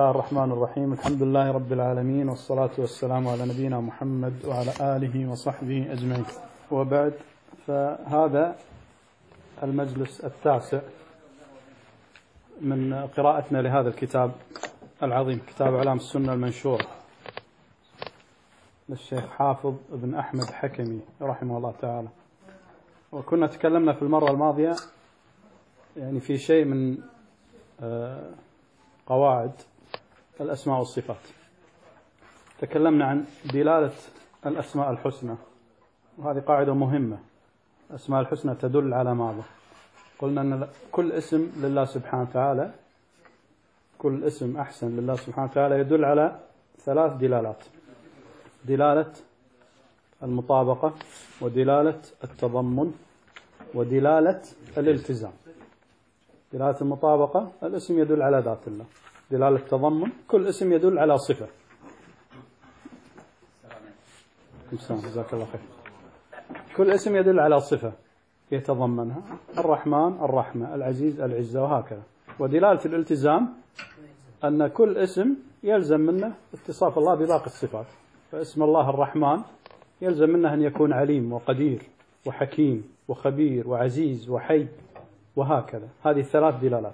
الله الرحمن الرحيم. الحمد لله رب العالمين، والصلاة والسلام على نبينا محمد وعلى آله وصحبه أجمعين، وبعد. فهذا المجلس التاسع من قراءتنا لهذا الكتاب العظيم، كتاب أعلام السنة المنشورة للشيخ حافظ بن أحمد حكمي رحمه الله تعالى. وكنا تكلمنا في المرة الماضية يعني في شيء من قواعد الأسماء والصفات. تكلمنا عن دلالة الأسماء الحسنى، وهذه قاعدة مهمة. الأسماء الحسنى تدل على ماذا؟ قلنا أن كل اسم لله سبحانه وتعالى، كل اسم أحسن لله سبحانه وتعالى يدل على ثلاث دلالات: دلالة المطابقة، ودلالة التضمن، ودلالة الالتزام. دلالة المطابقة الاسم يدل على ذات الله. دلالة التضمن كل اسم يدل على صفة. جزاك الله خير. كل اسم يدل على صفة يتضمنها: الرحمن الرحمة، العزيز العزة، وهكذا. ودلالة الالتزام أن كل اسم يلزم منه اتصاف الله بباقي الصفات. فاسم الله الرحمن يلزم منه أن يكون عليم وقدير وحكيم وخبير وعزيز وحي، وهكذا. هذه الثلاث دلالات.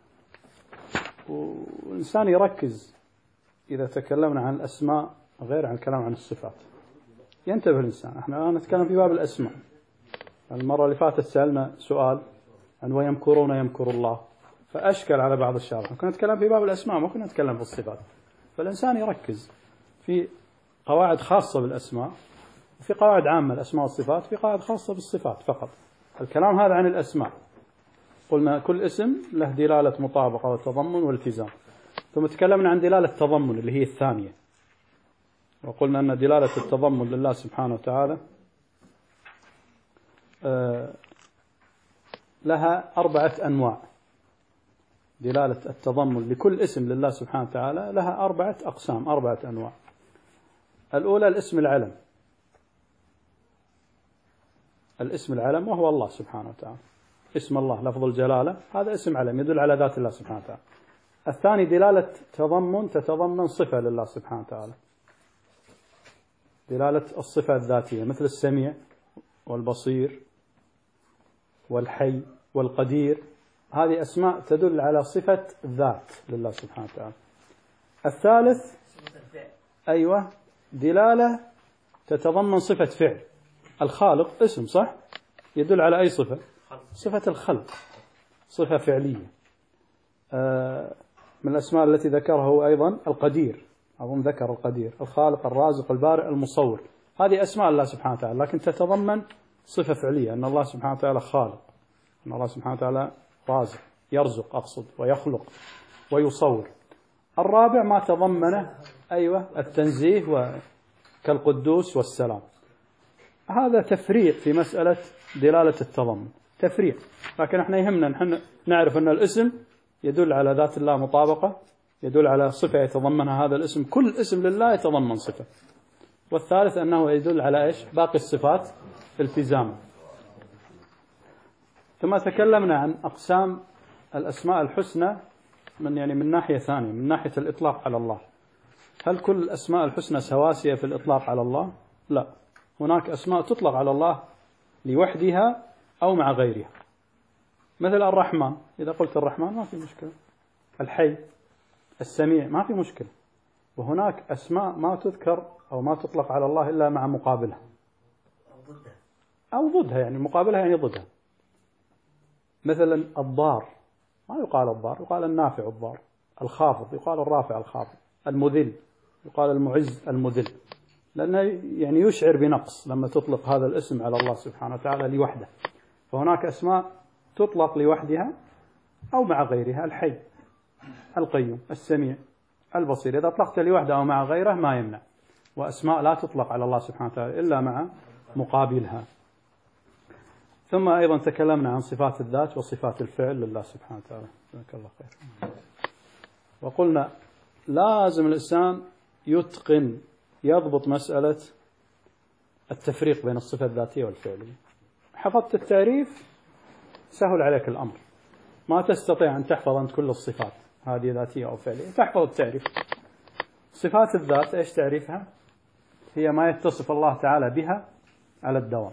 والإنسان يركز إذا تكلمنا عن الأسماء غير عن الكلام عن الصفات. ينتبه الإنسان. احنا الآن نتكلم في باب الأسماء. المرة اللي فاتت سألنا سؤال عن ويمكرون يمكر الله، فأشكل على بعض الشباب. كنا نتكلم في باب الأسماء، ما كنا نتكلم في الصفات. فالإنسان يركز في قواعد خاصة بالأسماء، وفي قواعد عامة الأسماء والصفات، في قواعد خاصة بالصفات فقط. الكلام هذا عن الأسماء. قلنا كل اسم له دلالة مطابقة وتضمن والتزام. ثم تكلمنا عن دلالة التضمن اللي هي الثانية، وقلنا أن دلالة التضمن لله سبحانه وتعالى لها 4 أنواع. دلالة التضمن لكل اسم لله سبحانه وتعالى لها 4 أقسام، 4 أنواع. الأولى الاسم العلم. الاسم العلم وهو الله سبحانه وتعالى. اسم الله لفظ الجلالة، هذا اسم علم يدل على ذات الله سبحانه وتعالى. الثاني دلالة تضمن تتضمن صفة لله سبحانه وتعالى، دلالة الصفة الذاتية، مثل السميع والبصير والحي والقدير. هذه أسماء تدل على صفة ذات لله سبحانه وتعالى. الثالث دلالة تتضمن صفة فعل. الخالق اسم صح، يدل على أي صفة؟ صفة الخلق، صفة فعلية. من الأسماء التي ذكره أيضا القدير، أظن ذكر القدير، الخالق الرازق البارئ المصور. هذه أسماء الله سبحانه وتعالى، لكن تتضمن صفة فعلية، أن الله سبحانه وتعالى خالق، أن الله سبحانه وتعالى رازق، يرزق أقصد، ويخلق ويصور. الرابع ما تضمنه التنزيه كالقدوس والسلام. هذا تفريع في مسألة دلالة التضمن، تفريع. لكن احنا يهمنا نحن نعرف أن الاسم يدل على ذات الله مطابقة، يدل على صفة يتضمنها هذا الاسم. كل اسم لله يتضمن صفة. والثالث أنه يدل على باقي الصفات التزاما. ثم تكلمنا عن أقسام الأسماء الحسنى من ناحية ثانية، من ناحية الإطلاق على الله. هل كل الأسماء الحسنى سواسية في الإطلاق على الله؟ لا، هناك أسماء تطلق على الله لوحدها أو مع غيرها. مثل الرحمن، إذا قلت الرحمن ما في مشكلة. الحي، السميع، ما في مشكلة. وهناك أسماء ما تذكر أو ما تطلق على الله إلا مع مقابلها أو ضدها، يعني مقابلها يعني ضدها. مثلا الضار ما يقال الضار، يقال النافع الضار. الخافض يقال الرافع الخافض. المذل يقال المعز المذل، لأنه يعني يشعر بنقص لما تطلق هذا الاسم على الله سبحانه وتعالى لوحده. فهناك أسماء تطلق لوحدها أو مع غيرها: الحي، القيوم، السميع، البصير. إذا أطلقت لوحده أو مع غيره ما يمنع. وأسماء لا تطلق على الله سبحانه وتعالى إلا مع مقابلها. ثم أيضا تكلمنا عن صفات الذات وصفات الفعل لله سبحانه وتعالى. جزاك الله خير. وقلنا لازم الإنسان يتقن، يضبط مسألة التفريق بين الصفة الذاتية والفعلية. حفظت التعريف سهل عليك الأمر. ما تستطيع أن تحفظ أنت كل الصفات، هذه ذاتية أو فعلية، تحفظ التعريف. صفات الذات إيش تعريفها؟ هي ما يتصف الله تعالى بها على الدوام،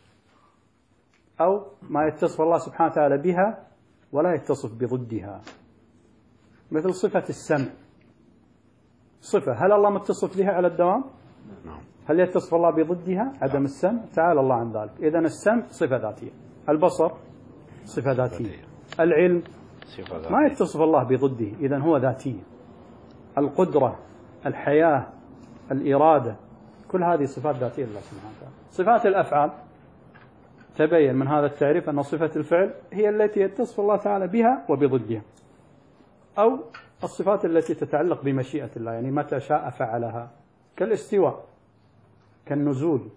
أو ما يتصف الله سبحانه وتعالى بها ولا يتصف بضدها. مثل صفة السمع، صفة هل الله متصف بها على الدوام؟ هل يتصف الله بضدها عدم السمع؟ تعالى الله عن ذلك. إذن السمع صفة ذاتية، البصر صفة ذاتية، العلم ما يتصف الله بضده، إذن هو ذاتية. القدرة، الحياة، الإرادة، كل هذه صفات ذاتية لله سبحانه وتعالى. صفات الأفعال تبين من هذا التعريف أن صفة الفعل هي التي يتصف الله تعالى بها وبضدها، أو الصفات التي تتعلق بمشيئة الله، يعني متى شاء فعلها، كالاستواء، كالنزول،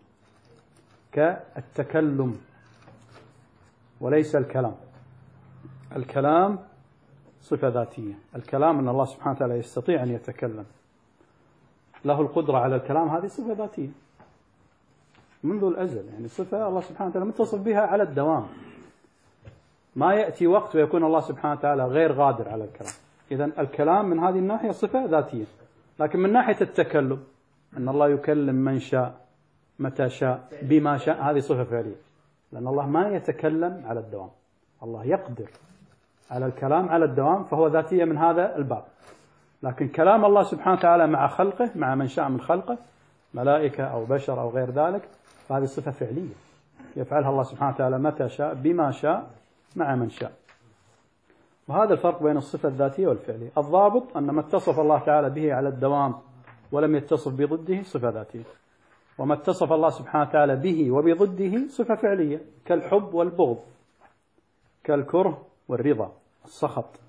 كالتكلم وليس الكلام. الكلام صفة ذاتية، الكلام أن الله سبحانه وتعالى يستطيع أن يتكلم، له القدرة على الكلام، هذه صفة ذاتية منذ الأزل، يعني صفة الله سبحانه وتعالى متصف بها على الدوام، ما يأتي وقت ويكون الله سبحانه وتعالى غير قادر على الكلام. إذن الكلام من هذه الناحية صفة ذاتية. لكن من ناحية التكلم، أن الله يكلم من شاء متى شاء بما شاء، هذه صفة فعلية، لأن الله ما يتكلم على الدوام، الله يقدر على الكلام على الدوام، فهو ذاتية من هذا الباب. لكن كلام الله سبحانه وتعالى مع خلقه، مع من شاء من خلقه، ملائكة أو بشر أو غير ذلك، فهذه صفة فعلية يفعلها الله سبحانه وتعالى متى شاء بما شاء مع من شاء. وهذا الفرق بين الصفة الذاتية والفعلية. الضابط أن ما اتصف الله تعالى به على الدوام ولم يتصف بضده صفة ذاتية، وما اتصف الله سبحانه وتعالى به وبضده صفة فعلية، كالحب والبغض، كالكره والرضا، السخط،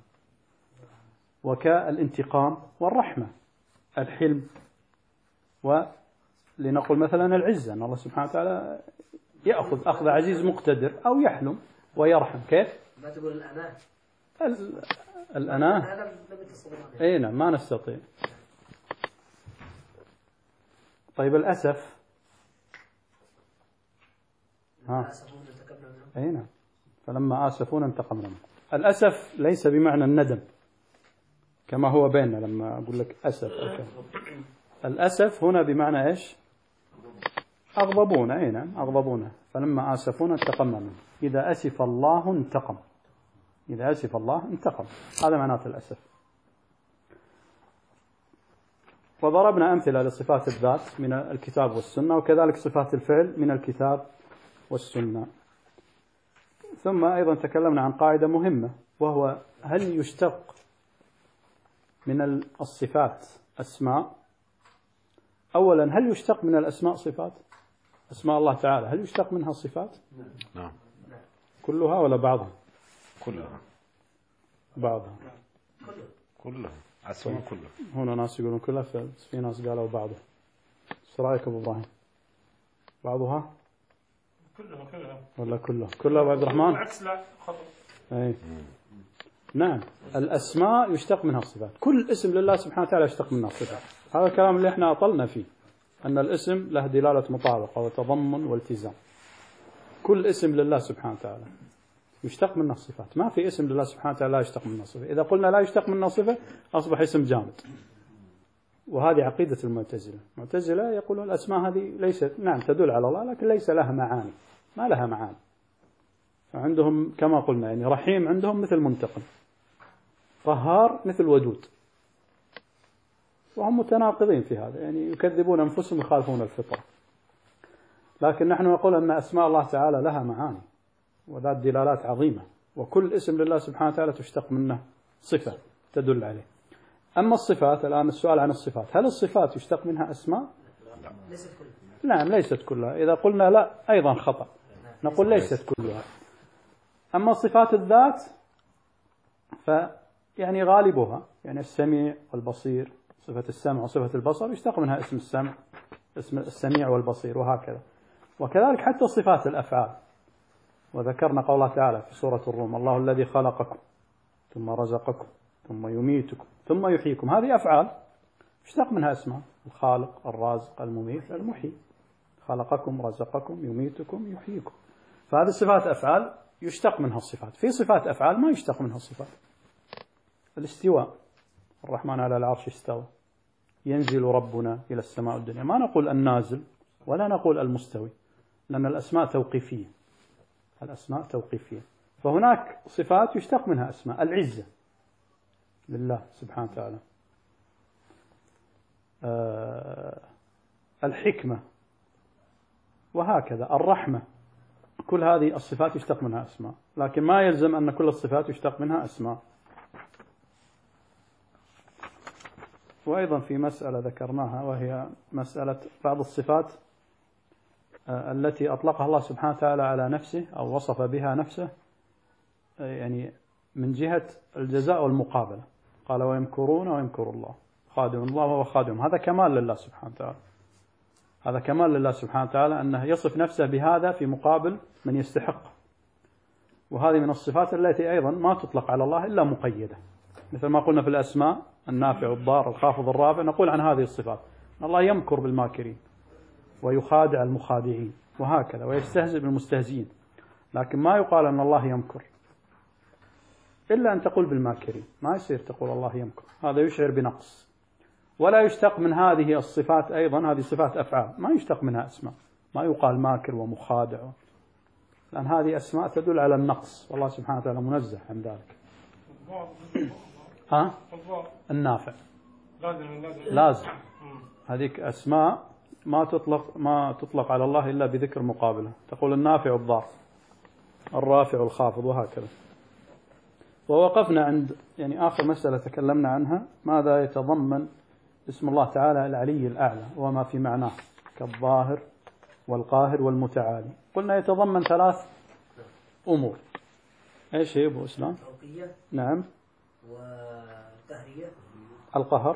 وكالانتقام والرحمة، الحلم، ولنقل مثلا العزة، أن الله سبحانه وتعالى يأخذ أخذ عزيز مقتدر، أو يحلم ويرحم. كيف؟ ما تقول الأناة؟ الأناة أي نعم، ما نستطيع. طيب الأسف، أي نعم، فلما آسفونا انتقمنا منهم. الأسف ليس بمعنى الندم كما هو بيننا لما أقول لك أسف. الأسف هنا بمعنى إيش؟ أغضبونا. أي نعم، أغضبونا، فلما آسفونا انتقمنا منهم. إذا أسف الله انتقم، إذا أسف الله انتقم، هذا معناته الأسف. وضربنا أمثلة لصفات الذات من الكتاب والسنة، وكذلك صفات الفعل من الكتاب والسنة. ثم أيضا تكلمنا عن قاعدة مهمة، وهو هل يشتق من الصفات أسماء؟ أولا، هل يشتق من الأسماء صفات؟ أسماء الله تعالى هل يشتق منها صفات؟ نعم. كلها ولا بعضها؟ كلها. بعضها. كلها. أسماء كلها. هنا ناس يقولون كلها، في ناس قالوا بعضها. ايش رأيك أبو إبراهيم؟ بعضها؟ كلها ولا كلها؟ كلها أبو عبد الرحمن؟ عكس لا خطأ. أي نعم، الأسماء يشتق منها الصفات، كل اسم لله سبحانه وتعالى يشتق منها الصفات. هذا الكلام اللي احنا أطلنا فيه، أن الاسم له دلالة مطابقة وتضمن والتزام. كل اسم لله سبحانه وتعالى يشتق منه الصفات، ما في اسم لله سبحانه وتعالى لا يشتق منه صفة. إذا قلنا لا يشتق منه صفة أصبح اسم جامد، وهذه عقيدة المعتزلة. المعتزلة يقولون الأسماء هذه ليست، نعم تدل على الله، لكن ليس لها معاني، ما لها معاني. فعندهم كما قلنا يعني رحيم عندهم مثل منتقم، قهار مثل ودود، وهم متناقضين في هذا، يعني يكذبون أنفسهم يخالفون الفطرة. لكن نحن نقول أن أسماء الله تعالى لها معاني وذات دلالات عظيمة، وكل اسم لله سبحانه وتعالى تشتق منه صفة تدل عليه. أما الصفات، الآن السؤال عن الصفات، هل الصفات يشتق منها أسماء؟ لا، ليست كلها. نعم، ليست كلها. إذا قلنا لا أيضا خطأ، نقول ليست كلها. أما صفات الذات فيعني غالبها، يعني السميع والبصير، صفة السمع وصفة البصر يشتق منها اسم السمع، اسم السميع والبصير، وهكذا. وكذلك حتى صفات الأفعال، وذكرنا قوله تعالى في سورة الروم: الله الذي خلقكم ثم رزقكم ثم يميتكم ثم يحييكم، هذه أفعال يشتق منها اسماء: الخالق، الرازق، المميت، المحيي. خلقكم، رزقكم، يميتكم، يحييكم. فهذه صفات أفعال يشتق منها الصفات. في صفات أفعال ما يشتق منها الصفات، الاستواء، الرحمن على العرش استوى، ينزل ربنا إلى السماء الدنيا، ما نقول النازل ولا نقول المستوي، لأن الأسماء توقيفية، الأسماء توقيفية. فهناك صفات يشتق منها أسماء، العزة لله سبحانه وتعالى، الحكمة، وهكذا الرحمة، كل هذه الصفات يشتق منها أسماء، لكن ما يلزم أن كل الصفات يشتق منها أسماء. وأيضا في مسألة ذكرناها، وهي مسألة بعض الصفات التي أطلقها الله سبحانه وتعالى على نفسه أو وصف بها نفسه، يعني من جهة الجزاء والمقابلة، قال ويمكرون ويمكر الله، خادم الله وهو خادم، هذا كمال لله سبحانه وتعالى، هذا كمال لله سبحانه وتعالى أنه يصف نفسه بهذا في مقابل من يستحق. وهذه من الصفات التي أيضا ما تطلق على الله إلا مقيدة، مثل ما قلنا في الأسماء النافع الضار الخافض الرافع، نقول عن هذه الصفات الله يمكر بالماكرين ويخادع المخادعين وهكذا، ويستهزئ بالمستهزئين، لكن ما يقال أن الله يمكر إلا أن تقول بالماكرين، ما يصير تقول الله يمكر، هذا يشعر بنقص. ولا يشتق من هذه الصفات أيضا، هذه صفات أفعال ما يشتق منها أسماء، ما يقال ماكر ومخادع، لأن هذه أسماء تدل على النقص، والله سبحانه وتعالى منزه عن ذلك. ها؟ النافع لازم، هذيك أسماء ما تطلق على الله إلا بذكر مقابله، تقول النافع الضار الرافع الخافض وهكذا. ووقفنا عند يعني آخر مسألة تكلمنا عنها، ماذا يتضمن اسم الله تعالى العلي الأعلى وما في معناه كالظاهر والقاهر والمتعالي. قلنا يتضمن 3 أمور، إيش هي أبو إسلام؟ توقية، نعم، وتهرية، القهر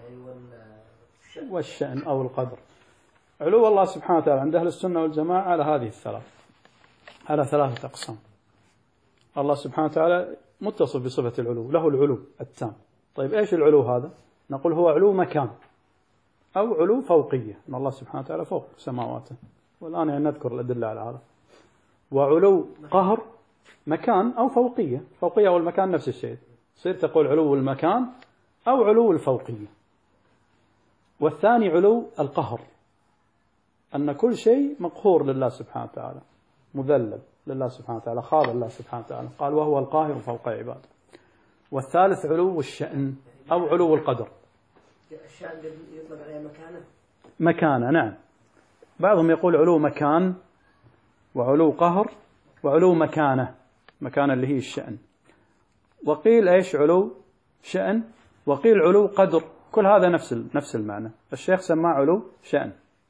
والشأن أو القدر. علو الله سبحانه وتعالى عند أهل السنة والجماعة على هذه على 3 أقسام. الله سبحانه وتعالى متصف بصفة العلو، له العلو التام. طيب إيش العلو هذا؟ نقول هو علو مكان أو علو فوقية، أن الله سبحانه وتعالى فوق سماواته، والآن يعني نذكر الأدلة على هذا. وعلو قهر مكان أو فوقية، فوقية والمكان نفس الشيء، صير تقول علو المكان أو علو الفوقية. والثاني علو القهر، أن كل شيء مقهور لله سبحانه وتعالى، مذلل لله سبحانه وتعالى، خاضع لله سبحانه وتعالى، قال وهو القاهر فوق عباده. والثالث علو الشأن أو علو القدر. الشأن يطلق عليه مكانة، نعم، بعضهم يقول علو مكان وعلو قهر وعلو مكانة اللي هي الشأن، وقيل إيش علو شأن، وقيل علو قدر، كل هذا نفس المعنى. الشيخ سماه علو شأن.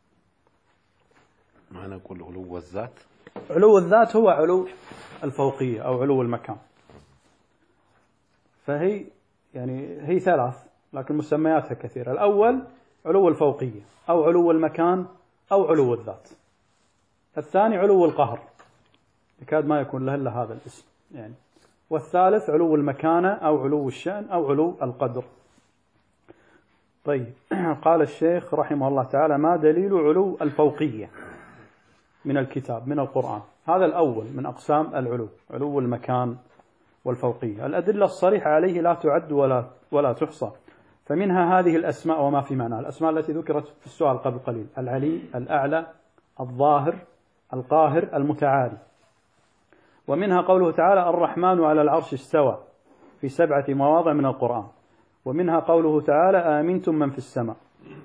ما نقول علو الذات، علو الذات هو علو الفوقية أو علو المكان، فهي يعني هي 3 لكن مسمياتها كثيرة. الأول علو الفوقية أو علو المكان أو علو الذات. الثاني علو القهر، يكاد ما يكون له إلا هذا الاسم يعني. والثالث علو المكانة أو علو الشأن أو علو القدر. طيب قال الشيخ رحمه الله تعالى: ما دليل علو الفوقية من الكتاب من القرآن؟ هذا الأول من أقسام العلو، علو المكان والفوقية. الأدلة الصريحة عليه لا تعد ولا تحصى، فمنها هذه الأسماء وما في معناها، الأسماء التي ذكرت في السؤال قبل قليل: العلي، الأعلى، الظاهر، القاهر، المتعالي. ومنها قوله تعالى: الرحمن على العرش استوى في 7 مواضع من القرآن. ومنها قوله تعالى: آمنتم من في السماء.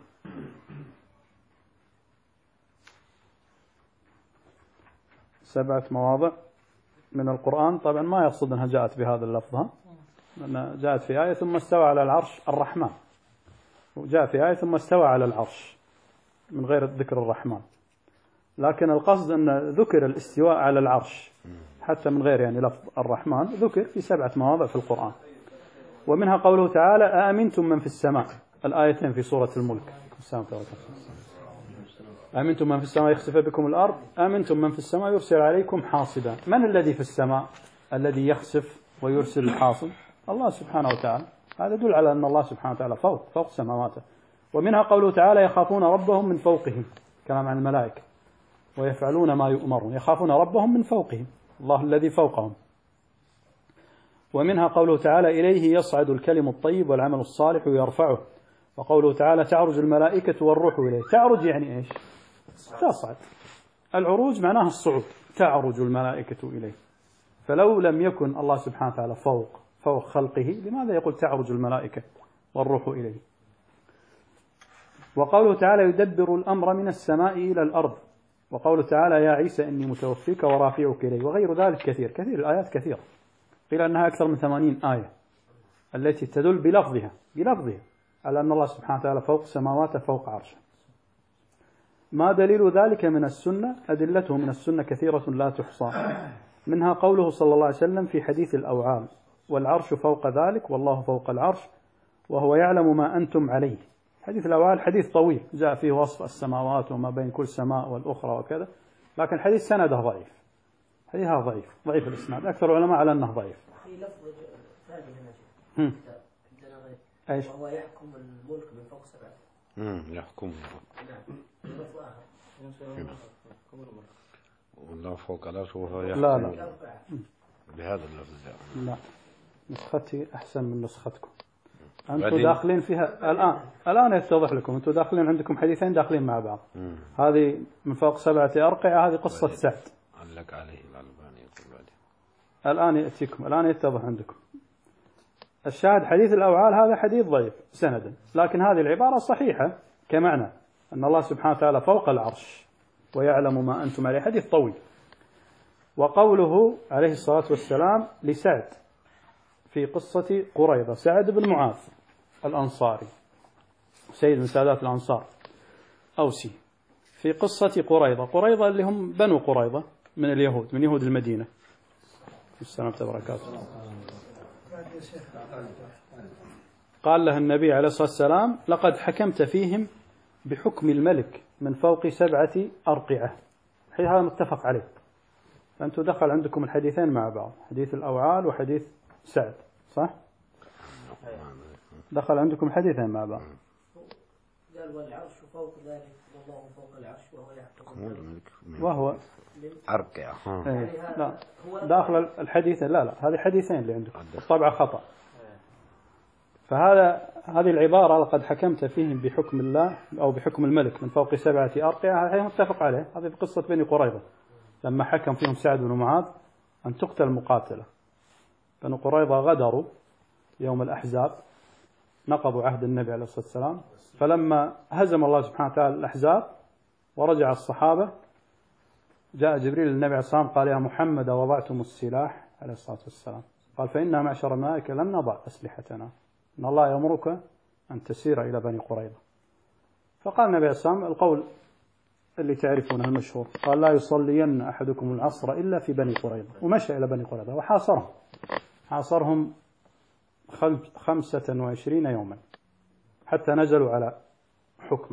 7 مواضع من القرآن، طبعا ما يقصد أنها جاءت بهذا اللفظ، لأنها جاءت في آية ثم استوى على العرش الرحمن، وجاء في آية ثم استوى على العرش من غير ذكر الرحمن، لكن القصد أن ذكر الاستواء على العرش حتى من غير يعني لفظ الرحمن، ذكر في 7 مواضع في القرآن. ومنها قوله تعالى: آمنتم من في السماء، الآيتين في سورة الملك: آمنتم من في السماء يخسف بكم الأرض، آمنتم من في السماء يرسل عليكم حاصبا. من الذي في السماء الذي يخسف ويرسل الحاصب؟ الله سبحانه وتعالى. هذا يدل على أن الله سبحانه وتعالى فوق سماواته. ومنها قوله تعالى: يخافون ربهم من فوقهم، كلام عن الملائكة، ويفعلون ما يؤمرون، يخافون ربهم من فوقهم، الله الذي فوقهم. ومنها قوله تعالى إليه يصعد الكلم الطيب والعمل الصالح يرفعه. وقوله تعالى تعرج الملائكة والروح إليه. تعرج يعني إيش؟ تصعد. العروج معناها الصعود، تعرج الملائكة إليه. فلو لم يكن الله سبحانه وتعالى فوق خلقه لماذا يقول تعرج الملائكة والروح إليه؟ وقوله تعالى يدبر الأمر من السماء إلى الأرض. وقوله تعالى يا عيسى إني متوفيك ورافعك إليه. وغير ذلك كثير الآيات كثيرة، قيل أنها أكثر من 80 آية التي تدل بلفظها على أن الله سبحانه وتعالى فوق سماواته فوق عرشه. ما دليل ذلك من السنة؟ أدلته من السنة كثيرة لا تحصى. منها قوله صلى الله عليه وسلم في حديث الأوعال والعرش فوق ذلك والله فوق العرش وهو يعلم ما أنتم عليه. حديث الأوعال حديث طويل جاء فيه وصف السماوات وما بين كل سماء والأخرى وكذا، لكن حديث سنده ضعيف، حديثها ضعيف الإسناد، أكثر العلماء على أنه ضعيف. في لفظ ثاني هنا عندنا غير أيش؟ وهو يحكم الملك من فوق سبعة. يحكم. نعم. لفظ آخر. والله فوق العرش وهو يحكم. لا بهذا اللفظ. لا، نسختي أحسن من نسختكم. أنتم داخلين فيها الآن يتضح لكم. أنتم داخلين عندكم حديثين داخلين مع بعض. هذه من فوق 7 أرقعة، هذه قصة سعد. علق عليه الألباني يقول بعدين. الآن يأتيكم، الآن يتضح عندكم. الشاهد حديث الأوعال هذا حديث ضعيف سندا، لكن هذه العبارة صحيحة كمعنى أن الله سبحانه وتعالى فوق العرش ويعلم ما أنتم عليه، حديث طويل. وقوله عليه الصلاة والسلام لسعد في قصة قريظة، سعد بن معاذ الأنصاري سيد من سادات الأنصار أوسي، في قصة قريظة اللي هم بنو قريظة من اليهود، من يهود المدينة. السلام وبركاته. قال له النبي عليه الصلاة والسلام لقد حكمت فيهم بحكم الملك من فوق 7 أرقعة. هذا متفق عليه. فأنتم دخل عندكم الحديثين مع بعض، حديث الأوعال وحديث سعد، صح؟ دخل عندكم الحديثين مع بعض. قال والعرش فوق ذلك والله فوق العرش وهو يحكم. وهو أرقع. لا داخل الحديثين، لا هذه حديثين اللي عندكم طبعا خطأ. هذه العبارة لقد حكمت فيهم بحكم الله أو بحكم الملك من فوق 7 أرقعة، هذا متفق عليه. هذه في قصة بني قريظة لما حكم فيهم سعد بن معاذ أن تقتل المقاتلة. بنو قريظة غدروا يوم الأحزاب، نقضوا عهد النبي عليه الصلاة والسلام، فلما هزم الله سبحانه وتعالى الأحزاب ورجع الصحابة جاء جبريل للنبي عليه الصلاة والسلام قال يا محمد وضعتم السلاح عليه الصلاة والسلام؟ قال فإنا معشر الملائكة لم نضع أسلحتنا، إن الله يأمرك أن تسير إلى بني قريظة. فقال النبي عليه الصلاة والسلام القول اللي تعرفونه المشهور، قال لا يصلين أحدكم العصر إلا في بني قريظة، ومشى إلى بني قريظة وحاصرهم 25 يوما حتى نزلوا على حكمه.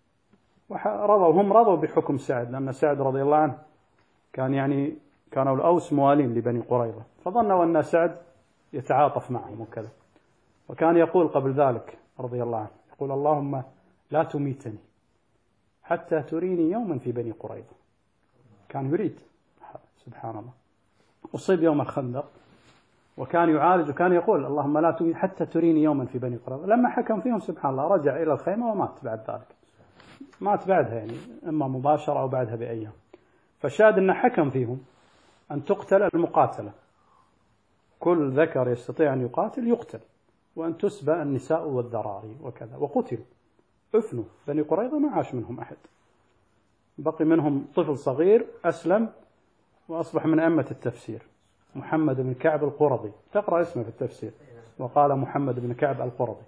هم رضوا بحكم سعد، لأن سعد رضي الله عنه كانوا الأوس موالين لبني قريظة، فظنوا أن سعد يتعاطف معهم وكذا. وكان يقول قبل ذلك رضي الله عنه، يقول اللهم لا تميتني حتى تريني يوما في بني قريظة. كان يريد، سبحان الله. أصيب يوم الخندق وكان يعالج، وكان يقول اللهم لا تميت حتى تريني يوما في بني قريظة. لما حكم فيهم سبحان الله رجع إلى الخيمة ومات بعد ذلك، مات بعدها إما مباشرة أو بعدها بأيام. فشاهد أنه حكم فيهم أن تقتل المقاتلة، كل ذكر يستطيع أن يقتل، وأن تسبى النساء والذراري وكذا. وقتلوا، أفنوا بني قريظة، ما عاش منهم أحد، بقي منهم طفل صغير أسلم وأصبح من أئمة التفسير، محمد بن كعب القرظي، تقرأ اسمه في التفسير، وقال محمد بن كعب القرظي.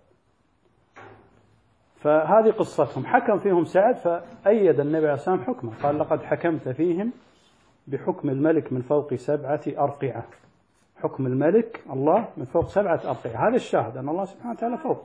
فهذه قصتهم، حكم فيهم سعد فأيد النبي عليه الصلاة والسلام حكمه، قال لقد حكمت فيهم بحكم الملك من فوق 7 أرقعة. حكم الملك الله من فوق 7 أرقعة، هذا الشاهد أن الله سبحانه وتعالى فوق.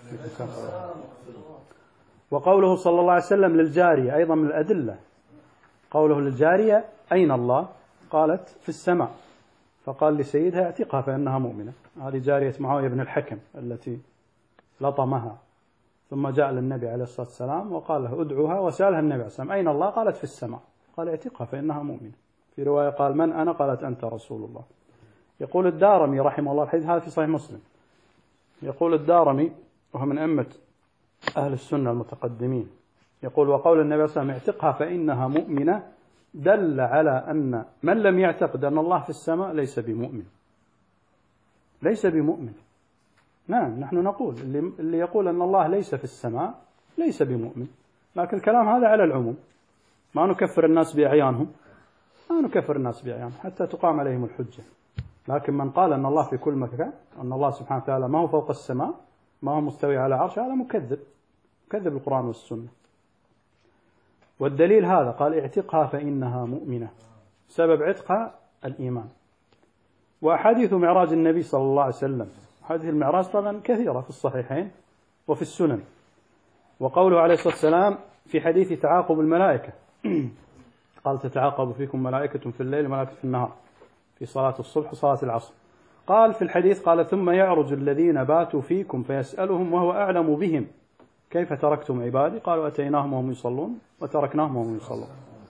وقوله صلى الله عليه وسلم للجارية أيضا من الأدلة، قوله للجارية أين الله؟ قالت في السماء، فقال لسيدها اعتقها فإنها مؤمنة. هذه جارية معاوية بن الحكم التي لطمها، ثم جاء للنبي عليه الصلاة والسلام وقال له ادعوها، وسألها النبي عليه الصلاة والسلام أين الله؟ قالت في السماء، قال اعتقها فإنها مؤمنة. في رواية قال من أنا؟ قالت أنت رسول الله. يقول الدارمي رحمه الله، الحديث هذا في صحيح مسلم، يقول الدارمي وهو من أئمة أهل السنة المتقدمين، يقول وقول النبي صلى الله عليه وسلم اعتقها فإنها مؤمنة دل على أن من لم يعتقد أن الله في السماء ليس بمؤمن، ليس بمؤمن. نعم نحن نقول اللي يقول أن الله ليس في السماء ليس بمؤمن، لكن الكلام هذا على العموم، ما نكفر الناس بأعيانهم، ما نكفر الناس بأعيانهم حتى تقام عليهم الحجة. لكن من قال أن الله في كل مكان، أن الله سبحانه وتعالى ما هو فوق السماء، ما هو مستوي على عرش، هذا مكذب، مكذب القرآن والسنة. والدليل هذا قال اعتقها فإنها مؤمنة، سبب عتقها الإيمان. وأحاديث معراج النبي صلى الله عليه وسلم، حديث المعراج طبعا كثيرة في الصحيحين وفي السنن. وقوله عليه الصلاة والسلام في حديث تعاقب الملائكة قال تتعاقب فيكم ملائكة في الليل وملائكة في النهار في صلاة الصبح وصلاة العصر. قال في الحديث قال ثم يعرج الذين باتوا فيكم فيسألهم وهو أعلم بهم كيف تركتم عبادي؟ قالوا أتيناهم وهم يصلون وتركناهم وهم يصلون.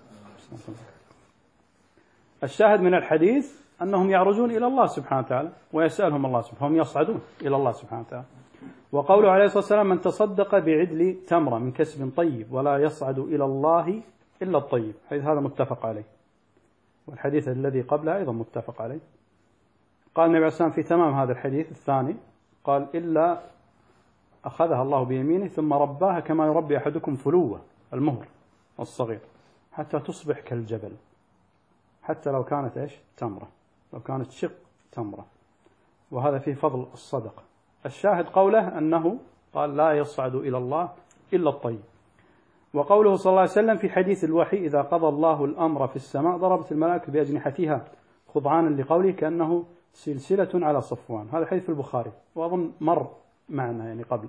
الشاهد من الحديث أنهم يعرجون إلى الله سبحانه وتعالى ويسألهم الله سبحانه، هم يصعدون إلى الله سبحانه وتعالى. وقوله عليه الصلاة والسلام من تصدق بعدل تمرة من كسب طيب ولا يصعد إلى الله إلا الطيب، الحديث هذا متفق عليه، والحديث الذي قبله أيضا متفق عليه. قال النبي عليه الصلاة والسلام في تمام هذا الحديث الثاني قال إلا أخذها الله بيمينه ثم رباها كما يربي أحدكم فلوة المهر الصغير حتى تصبح كالجبل، حتى لو كانت إيش تمرة، لو كانت شق تمرة. وهذا فيه فضل الصدقة. الشاهد قوله أنه قال لا يصعد إلى الله إلا الطيب. وقوله صلى الله عليه وسلم في حديث الوحي إذا قضى الله الأمر في السماء ضربت الملائكة بأجنحتها خضعانا لقوله كأنه سلسلة على صفوان، هذا حديث في البخاري وأظن مر معنا يعني قبل،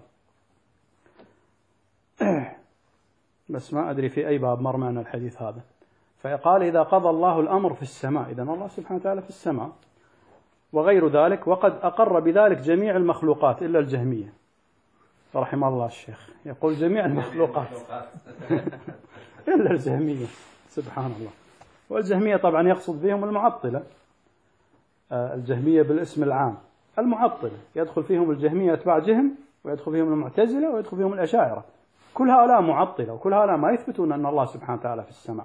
بس ما أدري في أي باب مر معنا الحديث هذا. فقال إذا قضى الله الأمر في السماء، إذن الله سبحانه وتعالى في السماء وغير ذلك، وقد أقر بذلك جميع المخلوقات إلا الجهمية رحمه الله الشيخ، يقول جميع المخلوقات إلا الجهمية سبحان الله. والجهمية طبعا يقصد بهم المعطلة، الجهمية بالاسم العام، المعطلة يدخل فيهم الجهمية أتباع جهم، ويدخل فيهم المعتزلة، ويدخل فيهم الأشاعرة، كل هؤلاء معطلة، وكل هؤلاء ما يثبتون أن الله سبحانه وتعالى في السماء.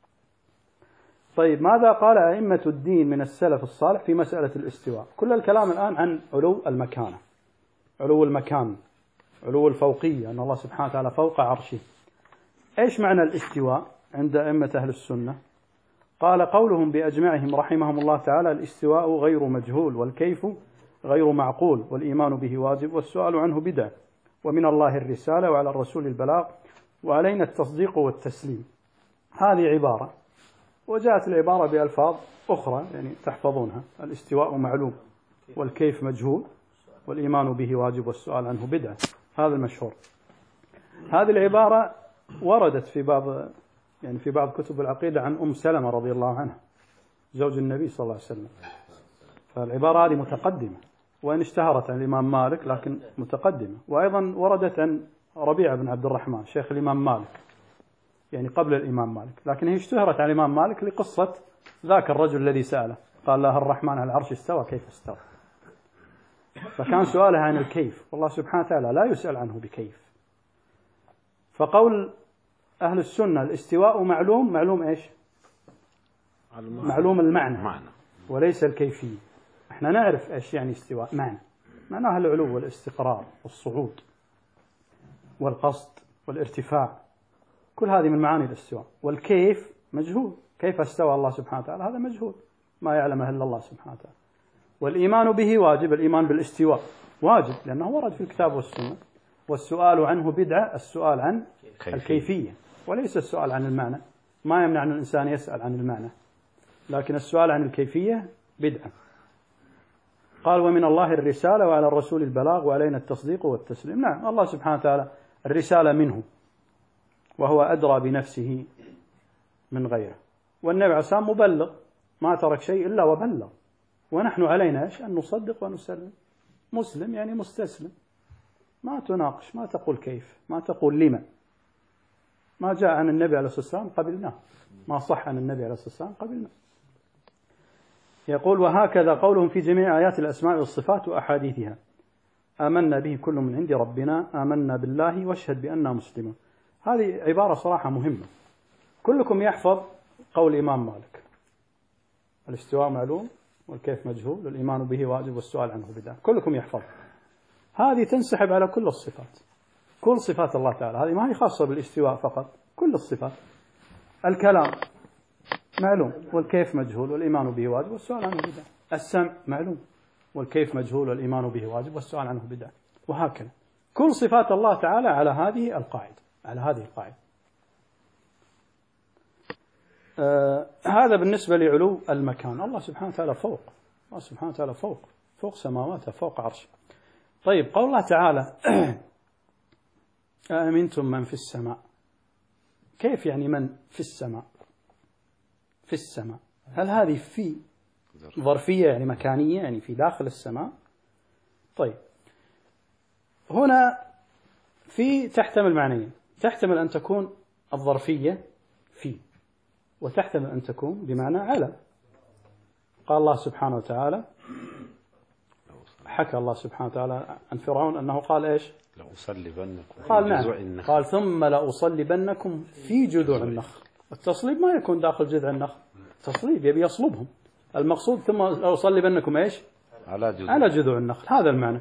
طيب ماذا قال أئمة الدين من السلف الصالح في مسألة الاستواء؟ كل الكلام الآن عن علو المكانة، علو المكان، علو الفوقية، أن الله سبحانه وتعالى فوق عرشه. إيش معنى الاستواء عند أئمة أهل السنة؟ قال قولهم بأجمعهم رحمهم الله تعالى الاستواء غير مجهول، والكيف غير معقول، والإيمان به واجب، والسؤال عنه بدعة، ومن الله الرسالة وعلى الرسول البلاغ وعلينا التصديق والتسليم. هذه عبارة، وجاءت العبارة بألفاظ أخرى يعني تحفظونها، الاستواء معلوم والكيف مجهول والإيمان به واجب والسؤال عنه بدعة، هذا المشهور. هذه العبارة وردت في بعض كتب العقيدة عن أم سلمة رضي الله عنها زوج النبي صلى الله عليه وسلم، فالعبارة هذه متقدمة، وإن اشتهرت عن الإمام مالك لكن متقدمة. وأيضا وردت عن ربيعة بن عبد الرحمن شيخ الإمام مالك، يعني قبل الإمام مالك، لكن هي اشتهرت عن الإمام مالك لقصة ذاك الرجل الذي سأله قال له الرحمن على العرش استوى كيف استوى، فكان سؤاله عن الكيف، والله سبحانه وتعالى لا يسأل عنه بكيف. فقول أهل السنة الاستواء معلوم، معلوم إيش؟ معلوم المعنى وليس الكيفية. احنا نعرف إيش يعني استواء، معناها العلو والاستقرار والصعود والقصد والارتفاع، كل هذه من معاني الاستواء. والكيف مجهول، كيف استوى الله سبحانه وتعالى هذا مجهول، ما يعلمه إلا الله سبحانه وتعالى. والإيمان به واجب، الإيمان بالاستواء واجب لأنه ورد في الكتاب والسنة. والسؤال عنه بدعة، السؤال عن الكيفية وليس السؤال عن المعنى، ما يمنع أن الإنسان يسأل عن المعنى، لكن السؤال عن الكيفية بدعة. قال ومن الله الرسالة وعلى الرسول البلاغ وعلينا التصديق والتسليم. نعم الله سبحانه وتعالى الرسالة منه، وهو أدرى بنفسه من غيره، والنبي عليه الصلاة والسلام مبلغ ما ترك شيء إلا وبلغ، ونحن علينا إيش؟ أن نصدق ونسلم. مسلم يعني مستسلم، ما تناقش، ما تقول كيف، ما تقول لما، ما جاء عن النبي عليه الصلاة والسلام قبلناه، ما صح عن النبي عليه الصلاة والسلام قبلناه. يقول وهكذا قولهم في جميع آيات الأسماء والصفات وأحاديثها آمنا به كل من عند ربنا آمنا بالله واشهد بأننا مسلمون. هذه عبارة صراحة مهمة. كلكم يحفظ قول الإمام مالك الاستواء معلوم والكيف مجهول والإيمان به واجب والسؤال عنه بدعة. كلكم يحفظ. هذه تنسحب على كل الصفات، كل صفات الله تعالى. هذه ما هي خاصة بالاستواء فقط، كل الصفات. الكلام معلوم والكيف مجهول والإيمان به واجب والسؤال عنه بدعة. السمع معلوم والكيف مجهول والإيمان به واجب والسؤال عنه بدعة. وهكذا كل صفات الله تعالى على هذه القاعدة، على هذه القاعدة. هذا بالنسبة لعلو المكان. الله سبحانه وتعالى فوق، الله سبحانه وتعالى فوق سماواته، فوق عرشه. طيب قول الله تعالى أأمنتم من في السماء، كيف يعني من في السماء؟ في السماء، هل هذه في ظرفية يعني مكانية يعني في داخل السماء؟ طيب هنا في تحتمل معنيين، تحتمل أن تكون الظرفية في، وتحتمل أن تكون بمعنى على. قال الله سبحانه وتعالى، حكى الله سبحانه وتعالى عن فرعون أنه قال إيش؟ لأصلبنكم قال نعم، قال ثم لأصلبنكم في جذوع النخل. التصليب ما يكون داخل جذع النخل، تصليب يبي يصلبهم. المقصود ثم لأصلبنكم إيش؟ على جذوع النخل، هذا المعنى.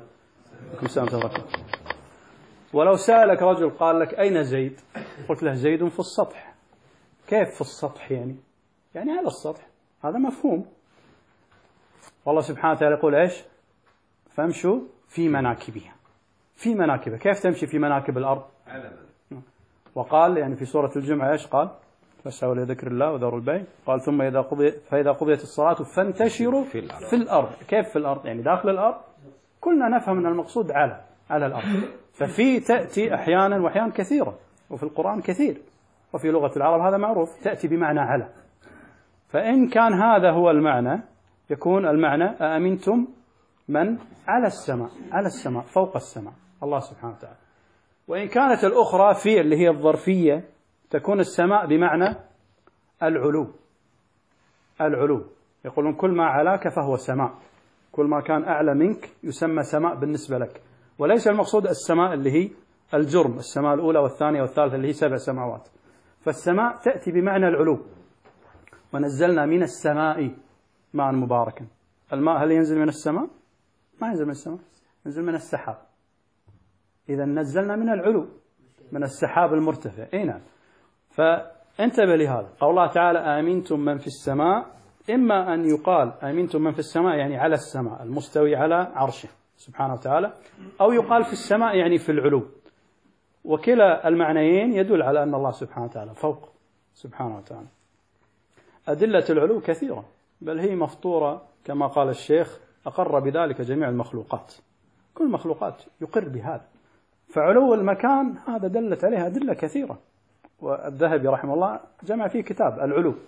ولو سألك رجل قال لك أين زيد؟ قلت له زيد في السطح. كيف في السطح يعني؟ يعني على السطح، هذا مفهوم. والله سبحانه وتعالى يقول إيش؟ فامشوا في مناكبها، في مناكبها. كيف تمشي في مناكب الأرض؟ وقال يعني في سورة الجمعة إيش قال؟ فاسعوا لذكر الله وذروا البيع. قال ثم فإذا قضيت الصلاة فانتشروا في الأرض. كيف في الأرض؟ يعني داخل الأرض. كلنا نفهم أن المقصود على الأرض. ففي تأتي أحيانا وأحيانا كثيرة، وفي القرآن كثير، وفي لغة العرب هذا معروف، تأتي بمعنى على. فإن كان هذا هو المعنى يكون المعنى أأمنتم من على السماء، على السماء فوق السماء الله سبحانه وتعالى. وإن كانت الأخرى في اللي هي الظرفية تكون السماء بمعنى العلو. العلو يقولون كل ما علاك فهو سماء، كل ما كان أعلى منك يسمى سماء بالنسبة لك. وليس المقصود السماء اللي هي الجرم، السماء الأولى والثانية والثالثة اللي هي 7 سماوات. فالسماء تأتي بمعنى العلو. ونزلنا من السماء ماء مباركا. الماء هل ينزل من السماء؟ ما ينزل من السماء، ينزل من السحاب. إذا نزلنا من العلو، من السحاب المرتفع. أي نعم. فانتبه لهذا. قول الله تعالى آمنتم من في السماء، إما أن يقال آمنتم من في السماء يعني على السماء المستوي على عرشه سبحانه وتعالى، أو يقال في السماء يعني في العلو. وكلا المعنيين يدل على أن الله سبحانه وتعالى فوق سبحانه وتعالى. أدلة العلو كثيرة، بل هي مفطورة كما قال الشيخ أقر بذلك جميع المخلوقات. كل المخلوقات يقر بهذا. فعلو المكان هذا دلت عليها أدلة كثيرة، والذهبي رحمه الله جمع فيه كتاب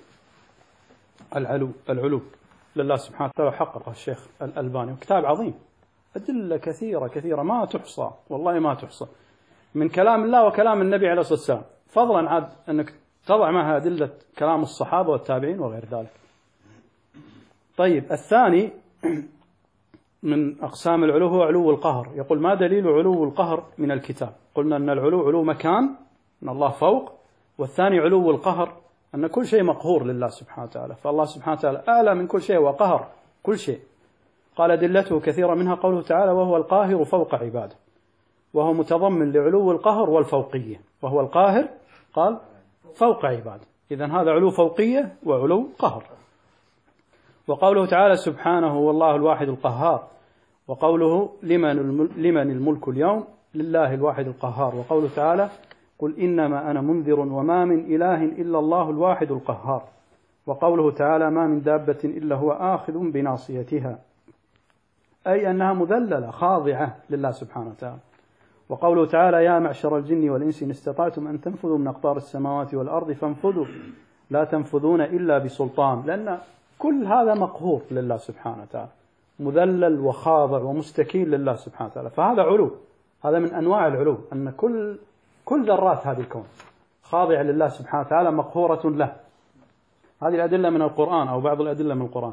العلو لله سبحانه وتعالى، حققه الشيخ الألباني، كتاب عظيم، أدلة كثيرة ما تحصى، والله ما تحصى، من كلام الله وكلام النبي عليه الصلاة والسلام، فضلا عاد أنك تضع معها أدلة كلام الصحابة والتابعين وغير ذلك. طيب الثاني من أقسام العلو هو علو القهر. يقول ما دليل علو القهر من الكتاب؟ قلنا أن العلو علو مكان، أن الله فوق، والثاني علو القهر أن كل شيء مقهور لله سبحانه وتعالى، فالله سبحانه وتعالى أعلى من كل شيء وقهر كل شيء. قال أدلته كثيرة منها قوله تعالى وهو القاهر فوق عباده، وهو متضمن لعلو القهر والفوقية، وهو القاهر قال فوق عباده، إذن هذا علو فوقية وعلو قهر. وقوله تعالى سبحانه هو الله الواحد القهار، وقوله لمن الملك اليوم لله الواحد القهار. وقوله تعالى قل إنما أنا منذر وما من إله إلا الله الواحد القهار. وقوله تعالى ما من دابة إلا هو آخذ بناصيتها، أي أنها مذللة خاضعة لله سبحانه وتعالى. وقوله تعالى يا معشر الجن والإنس إن استطعتم أن تنفذوا من أقطار السماوات والأرض فانفذوا لا تنفذون إلا بسلطان، لأن كل هذا مقهور لله سبحانه وتعالى، مذلل وخاضع ومستكين لله سبحانه وتعالى. فهذا علو، هذا من أنواع العلو، أن كل ذرات هذا الكون خاضعة لله سبحانه وتعالى مقهورة له. هذه الأدلة من القرآن أو بعض الأدلة من القرآن.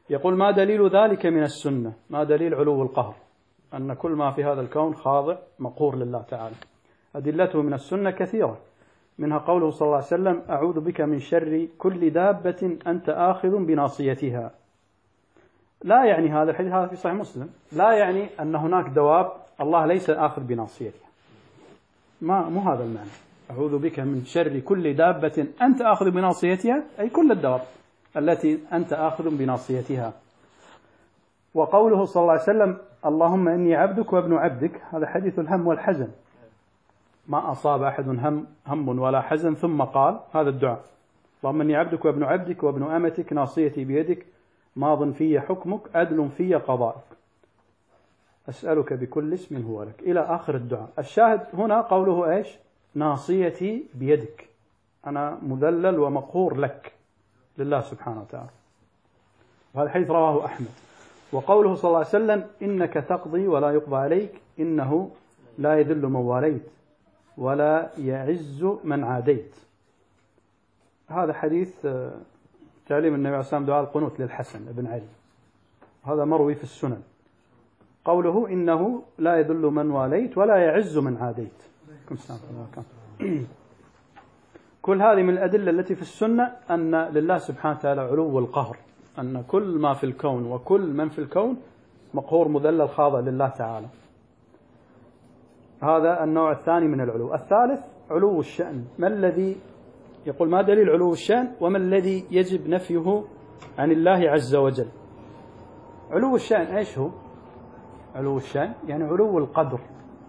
يقول ما دليل ذلك من السنة؟ ما دليل علو القهر؟ أن كل ما في هذا الكون خاضع مقهور لله تعالى. أدلته من السنة كثيرة، منها قوله صلى الله عليه وسلم أعوذ بك من شر كل دابة أنت آخذ بناصيتها. لا يعني هذا الحديث، هذا في صحيح مسلم، لا يعني أن هناك دواب الله ليس آخذ بناصيتها، مو هذا المعنى. أعوذ بك من شر كل دابة أنت آخذ بناصيتها، أي كل الدواب التي أنت آخذ بناصيتها. وقوله صلى الله عليه وسلم اللهم إني عبدك وابن عبدك، هذا حديث الهم والحزن، ما أصاب أحد هم ولا حزن ثم قال هذا الدعاء اللهم إني عبدك وابن عبدك وابن أمتك ناصيتي بيدك ماض في حكمك عدل في قضائك أسألك بكل اسم هو لك، إلى آخر الدعاء. الشاهد هنا قوله إيش؟ ناصيتي بيدك، أنا مذلل ومقهور لك، لله سبحانه وتعالى. وهذا الحديث رواه أحمد. وقوله صلى الله عليه وسلم إنك تقضي ولا يقضى عليك إنه لا يذل من واليت ولا يعز من عاديت، هذا حديث تعليم النبي عليه الصلاة والسلام دعاء القنوت للحسن بن علي، هذا مروي في السنن. قوله إنه لا يذل من واليت ولا يعز من عاديت، كل هذه من الأدلة التي في السنة أن لله سبحانه وتعالى علو القهر، أن كل ما في الكون وكل من في الكون مقهور مذلل خاضع لله تعالى. هذا النوع الثاني من العلو. الثالث علو الشأن. ما الذي يقول ما دليل علو الشأن وما الذي يجب نفيه عن الله عز وجل؟ علو الشأن إيش هو؟ علو الشأن يعني علو القدر،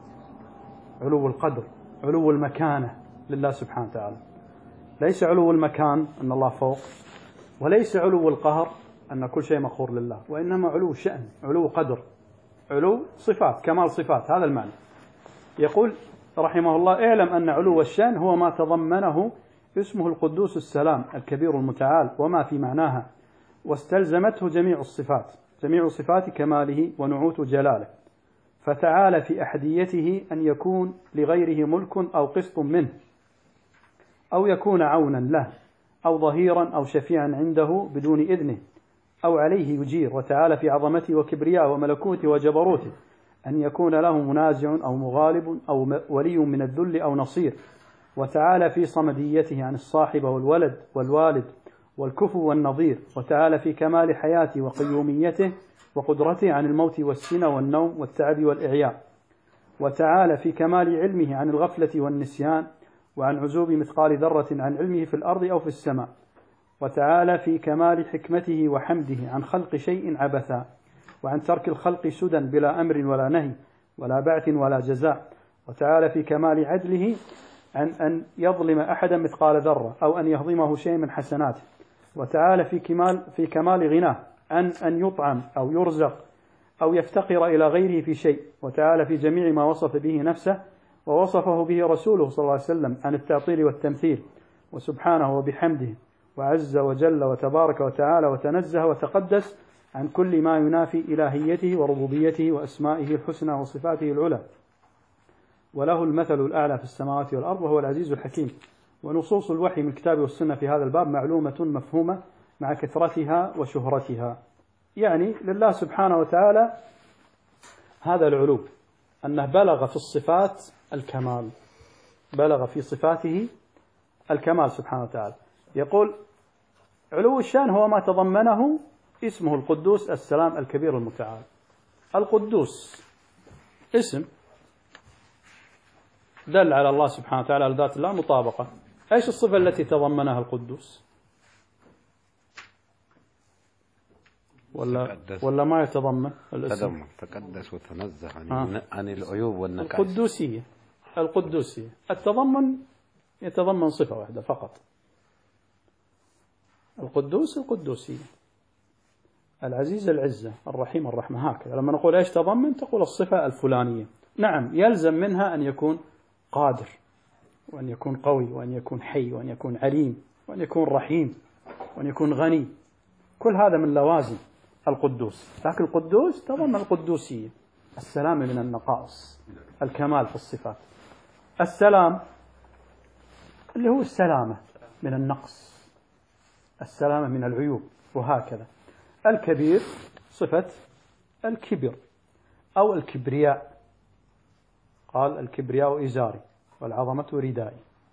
علو القدر، علو المكانة لله سبحانه وتعالى. ليس علو المكان أن الله فوق، وليس علو القهر أن كل شيء مقهور لله، وإنما علو شأن، علو قدر، علو صفات، كمال صفات، هذا المعنى. يقول رحمه الله اعلم أن علو الشأن هو ما تضمنه اسمه القدوس السلام الكبير المتعال وما في معناها، واستلزمته جميع الصفات، جميع صفات كماله ونعوت جلاله، فتعالى في أحديته أن يكون لغيره ملك أو قسط منه، أو يكون عونا له أو ظهيرا أو شفيعا عنده بدون إذنه أو عليه يجير، وتعالى في عظمته وكبرياء وملكوته وجبروته أن يكون له منازع أو مغالب أو ولي من الذل أو نصير، وتعالى في صمديته عن الصاحب والولد والوالد والكفو والنظير، وتعالى في كمال حياته وقيوميته وقدرته عن الموت والسنة والنوم والتعب والإعياء، وتعالى في كمال علمه عن الغفلة والنسيان وعن عزوب مثقال ذرة عن علمه في الأرض أو في السماء، وتعالى في كمال حكمته وحمده عن خلق شيء عبثا وعن ترك الخلق سدى بلا أمر ولا نهي ولا بعث ولا جزاء، وتعالى في كمال عدله عن أن يظلم أحدا مثقال ذرة أو أن يهضمه شيء من حسناته، وتعالى في كمال غناه عن أن يطعم أو يرزق أو يفتقر إلى غيره في شيء، وتعالى في جميع ما وصف به نفسه ووصفه به رسوله صلى الله عليه وسلم عن التعطيل والتمثيل، وسبحانه وبحمده وعز وجل وتبارك وتعالى وتنزه وتقدس عن كل ما ينافي إلهيته وربوبيته وأسمائه الحسنى وصفاته العلى، وله المثل الأعلى في السماوات والأرض وهو العزيز الحكيم. ونصوص الوحي من الكتاب والسنة في هذا الباب معلومة مفهومة مع كثرتها وشهرتها. يعني لله سبحانه وتعالى هذا العلو، أنه بلغ في الصفات الكمال، بلغ في صفاته الكمال سبحانه وتعالى. يقول علو الشان هو ما تضمنه اسمه القدوس السلام الكبير المتعال. القدوس اسم دل على الله سبحانه وتعالى، على ذات الله مطابقة. ايش الصفة التي تضمنها القدوس؟ ولا ما يتضمن الاسم؟ تقدس وتنزه عن العيوب والنقائص. القدوسية التضمن يتضمن صفة واحدة فقط، القدوسية، العزيز العزة، الرحيم الرحمة، هكذا. لما نقول ايش تضمن تقول الصفة الفلانية. نعم يلزم منها أن يكون قادر، وأن يكون قوي، وأن يكون حي، وأن يكون عليم، وأن يكون رحيم، وأن يكون غني، كل هذا من لوازم القدوس. لكن القدوس تضمن القدوسية، السلام من النقائص، الكمال في الصفات. السلام اللي هو السلامة من النقص، السلامة من العيوب، وهكذا. الكبير صفة الكبر أو الكبرياء، قال الكبرياء إزاري والعظمة ردائي.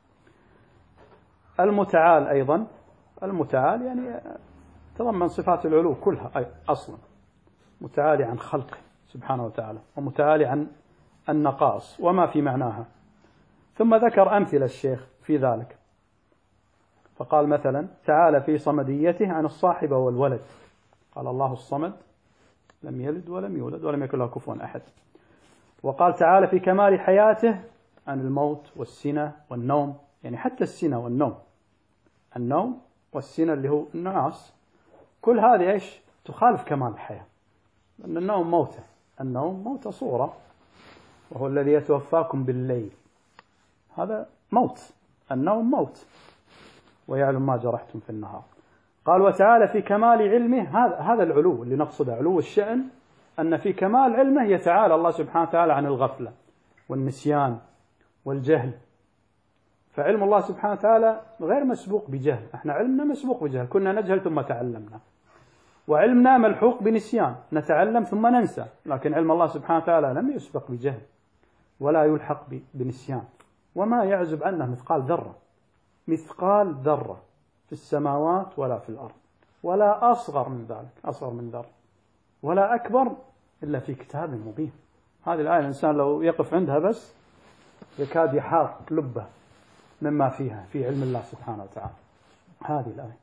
المتعال أيضا، المتعال يعني تضمن صفات العلو كلها أصلا، متعالي عن خلقه سبحانه وتعالى ومتعالي عن النقائص وما في معناها. ثم ذكر أمثلة الشيخ في ذلك، فقال مثلا تعالى في صمديته عن الصاحب والولد، قال الله الصمد لم يلد ولم يولد ولم يكن له كفوا أحد. وقال تعالى في كمال حياته عن الموت والسنة والنوم، يعني حتى السنة والنوم، النوم والسنة اللي هو النعاس، كل هذه إيش تخالف كمال الحياة، لأن النوم موتة، النوم موتة صورة، وهو الذي يتوفاكم بالليل، هذا موت، النوم موت، ويعلم ما جرحتم في النهار. قال وتعالى في كمال علمه، هذا العلو اللي نقصده، علو الشأن، أن في كمال علمه يتعالى الله سبحانه وتعالى عن الغفلة والنسيان والجهل. فعلم الله سبحانه وتعالى غير مسبوق بجهل، احنا علمنا مسبوق بجهل، كنا نجهل ثم تعلمنا، وعلمنا ملحوق بنسيان، نتعلم ثم ننسى، لكن علم الله سبحانه وتعالى لم يسبق بجهل ولا يلحق بنسيان، وما يعزب عنه مثقال ذرة، مثقال ذرة في السماوات ولا في الأرض، ولا أصغر من ذلك، أصغر من ذرة، ولا أكبر إلا في كتاب مبين. هذه الآية الإنسان لو يقف عندها بس يكاد يحاط لبه مما فيها في علم الله سبحانه وتعالى، هذه الآية.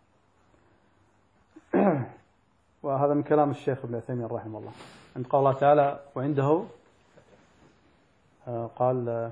وهذا من كلام الشيخ ابن عثيمين رحمه الله، عند قال الله تعالى وعنده قال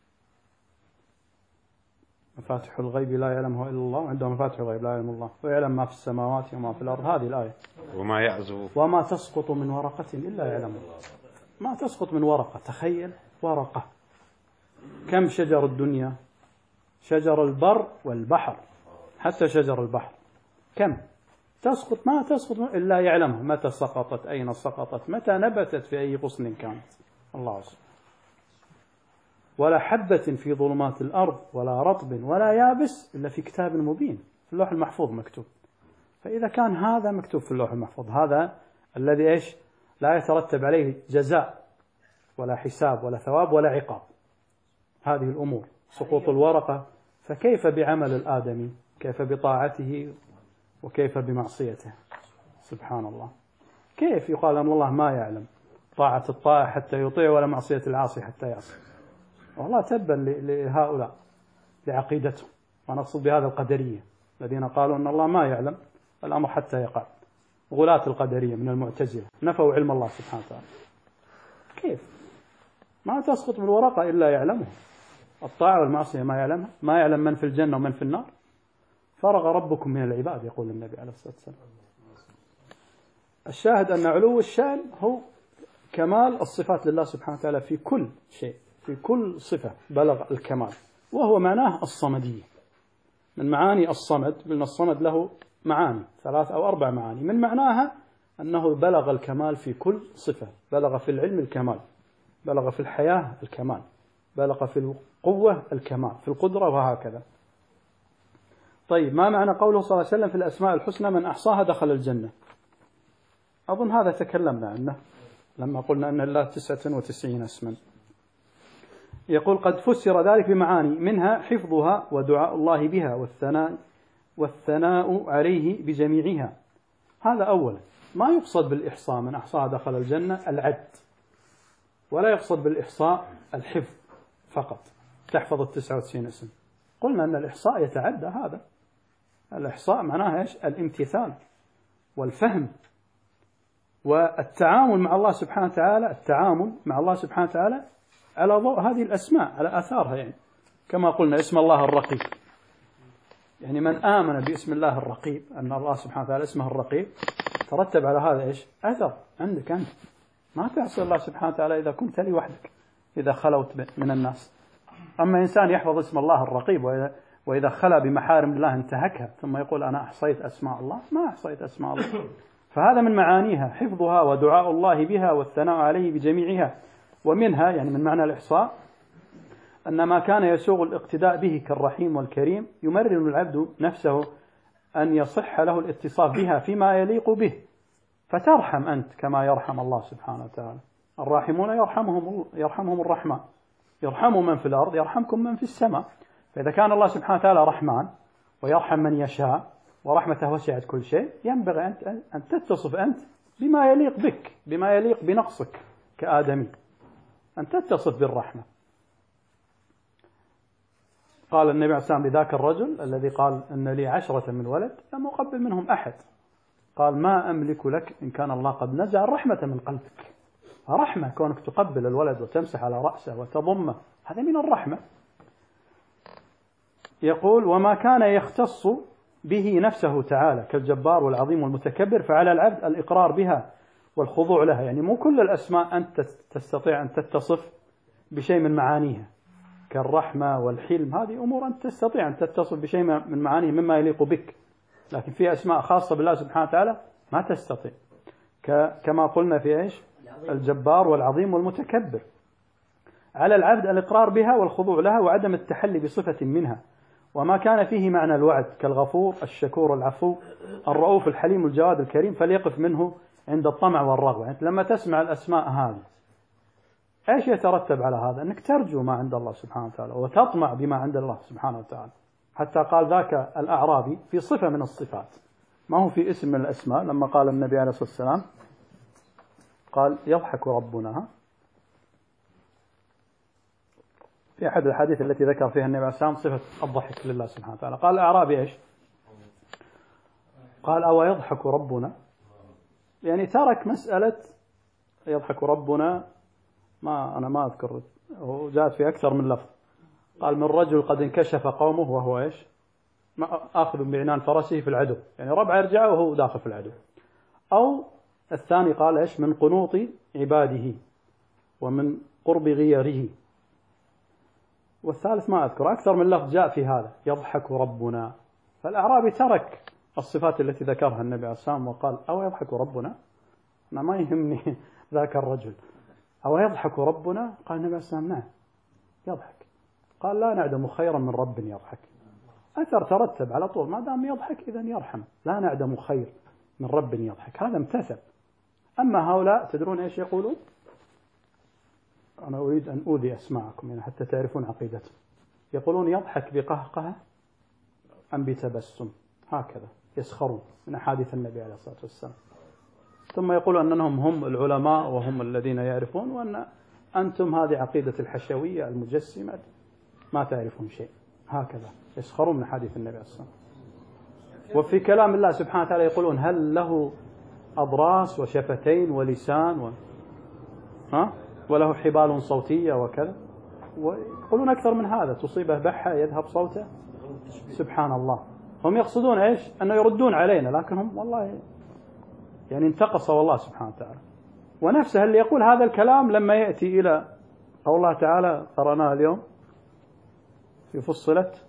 مفاتح الغيب لا يعلمها إلا الله، وعنده مفاتح الغيب لا يعلم الله ويعلم ما في السماوات وما في الأرض، هذه الآية. وما يعزب وما تسقط من ورقة إلا يعلم الله، ما تسقط من ورقة، تخيل ورقة، كم شجر الدنيا، شجر البر والبحر، حتى شجر البحر كم تسقط، ما تسقط إلا يعلمها، متى سقطت، أين سقطت، متى نبتت، في أي غصن كانت، الله أعلم. ولا حبة في ظلمات الأرض ولا رطب ولا يابس إلا في كتاب مبين، في اللوح المحفوظ مكتوب. فإذا كان هذا مكتوب في اللوح المحفوظ، هذا الذي إيش لا يترتب عليه جزاء ولا حساب ولا ثواب ولا عقاب، هذه الأمور سقوط الورقة، فكيف بعمل الآدمي، كيف بطاعته وكيف بمعصيته، سبحان الله. كيف يقال أن الله ما يعلم طاعة الطائع حتى يطيع ولا معصية العاصي حتى يعصي؟ والله تبا لهؤلاء لعقيدتهم، ونقصد بهذا القدرية الذين قالوا أن الله ما يعلم الأمر حتى يقع، غلاة القدرية من المعتزلة نفوا علم الله سبحانه وتعالى. كيف ما تسقط بالورقة إلا يعلمه، الطاعة والمعصية ما يعلمها، ما يعلم من في الجنة ومن في النار، فرغ ربكم من العباد يقول النبي عليه الصلاة والسلام. الشاهد أن علو الشأن هو كمال الصفات لله سبحانه وتعالى في كل شيء، في كل صفة بلغ الكمال، وهو معناه الصمدية. من معاني الصمد، قلنا الصمد له معاني 3 أو 4 معاني، من معناها أنه بلغ الكمال في كل صفة، بلغ في العلم الكمال، بلغ في الحياة الكمال، بلغ في القوة الكمال، في القدرة، وهكذا. طيب ما معنى قوله صلى الله عليه وسلم في الأسماء الحسنى من أحصاها دخل الجنة؟ أظن هذا تكلمنا عنه لما قلنا أن الله 99 اسما. يقول قد فسر ذلك بمعاني، منها حفظها ودعاء الله بها والثناء عليه بجميعها. هذا أولا، ما يقصد بالإحصاء من أحصاها دخل الجنة العد، ولا يقصد بالإحصاء الحفظ فقط، تحفظ 99 اسم. قلنا أن الإحصاء يتعدى هذا، الإحصاء معناها إيش؟ الامتثال والفهم والتعامل مع الله سبحانه وتعالى، التعامل مع الله سبحانه وتعالى على ضوء هذه الأسماء، على آثارها، يعني كما قلنا اسم الله الرقيب، يعني من آمن باسم الله الرقيب أن الله سبحانه وتعالى اسمه الرقيب، ترتب على هذا إيش؟ أثر عندك أنت، ما تعصي الله سبحانه وتعالى إذا كنت لوحدك، إذا خلوت من الناس. أما إنسان يحفظ اسم الله الرقيب وإذا خلا بمحارم الله انتهكها ثم يقول أنا أحصيت أسماء الله، ما أحصيت أسماء الله. فهذا من معانيها حفظها ودعاء الله بها والثناء عليه بجميعها. ومنها يعني من معنى الإحصاء أن ما كان يسوغ الاقتداء به كالرحيم والكريم يمرن العبد نفسه أن يصح له الاتصاف بها فيما يليق به، فترحم أنت كما يرحم الله سبحانه وتعالى. الراحمون يرحمهم الرحمن، يرحموا من في الأرض يرحمكم من في السماء. فإذا كان الله سبحانه وتعالى رحمن ويرحم من يشاء ورحمته وسعت كل شيء، ينبغي أن تتصف أنت بما يليق بك، بما يليق بنقصك كآدمي، أن تتصف بالرحمة. قال النبي عليه الصلاة والسلام لذاك الرجل الذي قال إن لي 10 من ولد لم أقبل منهم أحد، قال ما أملك لك إن كان الله قد نزع الرحمة من قلبك. رحمة كونك تقبل الولد وتمسح على رأسه وتضمه، هذا من الرحمة. يقول وما كان يختص به نفسه تعالى كالجبار والعظيم والمتكبر فعلى العبد الإقرار بها والخضوع لها. يعني مو كل الأسماء أنت تستطيع أن تتصف بشيء من معانيها، كالرحمة والحلم، هذه أمور أنت تستطيع أن تتصف بشيء من معانيه مما يليق بك، لكن في أسماء خاصة بالله سبحانه وتعالى ما تستطيع، كما قلنا في إيش؟ الجبار والعظيم والمتكبر. على العبد الإقرار بها والخضوع لها وعدم التحلي بصفة منها. وما كان فيه معنى الوعد كالغفور الشكور العفو الرؤوف الحليم الجواد الكريم فليقف منه عند الطمع والرغبة. يعني لما تسمع الأسماء هذه إيش يترتب على هذا؟ أنك ترجو ما عند الله سبحانه وتعالى وتطمع بما عند الله سبحانه وتعالى. حتى قال ذاك الأعرابي في صفة من الصفات، ما هو في اسم من الأسماء، لما قال النبي عليه الصلاة والسلام قال يضحك ربنا، في أحد الحديث التي ذكر فيها النبي عليه الصلاة والسلام صفة الضحك لله سبحانه وتعالى. قال الأعرابي إيش؟ قال أو يضحك ربنا، يعني ترك مسألة يضحك ربنا، أنا ما أذكر، جاءت في أكثر من لفظ. قال من رجل قد انكشف قومه وهو إيش؟ آخذ بعنان فرسه في العدو، يعني ربع يرجع وهو داخل في العدو. أو الثاني قال إيش؟ من قنوط عباده ومن قرب غيره. والثالث ما أذكر، أكثر من لفظ جاء في هذا يضحك ربنا. فالأعرابي ترك الصفات التي ذكرها النبي عليه الصلاة والسلام وقال أو يضحك ربنا، أنا ما يهمني ذاك الرجل، أو يضحك ربنا. قال النبي عليه الصلاة والسلام نعم يضحك. قال لا نعدم خيرا من رب يضحك. أثر ترتب على طول، ما دام يضحك إذن يرحم، لا نعدم خير من رب يضحك، هذا امتثل. أما هؤلاء تدرون إيش يقولون؟ أنا أريد أن أوذي أسماعكم يعني حتى تعرفون عقيدتهم. يقولون يضحك بقهقه أم بتبسم، هكذا يسخرون من أحاديث النبي عليه الصلاة والسلام. ثم يقولون أنهم هم العلماء وهم الذين يعرفون، وأن أنتم هذه عقيدة الحشوية المجسمة ما تعرفون شيء، هكذا يسخرون من حديث النبي عليه الصلاة والسلام. وفي كلام الله سبحانه وتعالى يقولون هل له أضراس وشفتين ولسان وله حبال صوتية وكذا، ويقولون أكثر من هذا، تصيبه بحة يذهب صوته. سبحان الله. هم يقصدون إيش؟ أنه يردون علينا، لكن هم والله يعني انتقصوا الله سبحانه وتعالى. ونفسه اللي يقول هذا الكلام لما يأتي إلى قول الله تعالى قرأناه اليوم في فصلت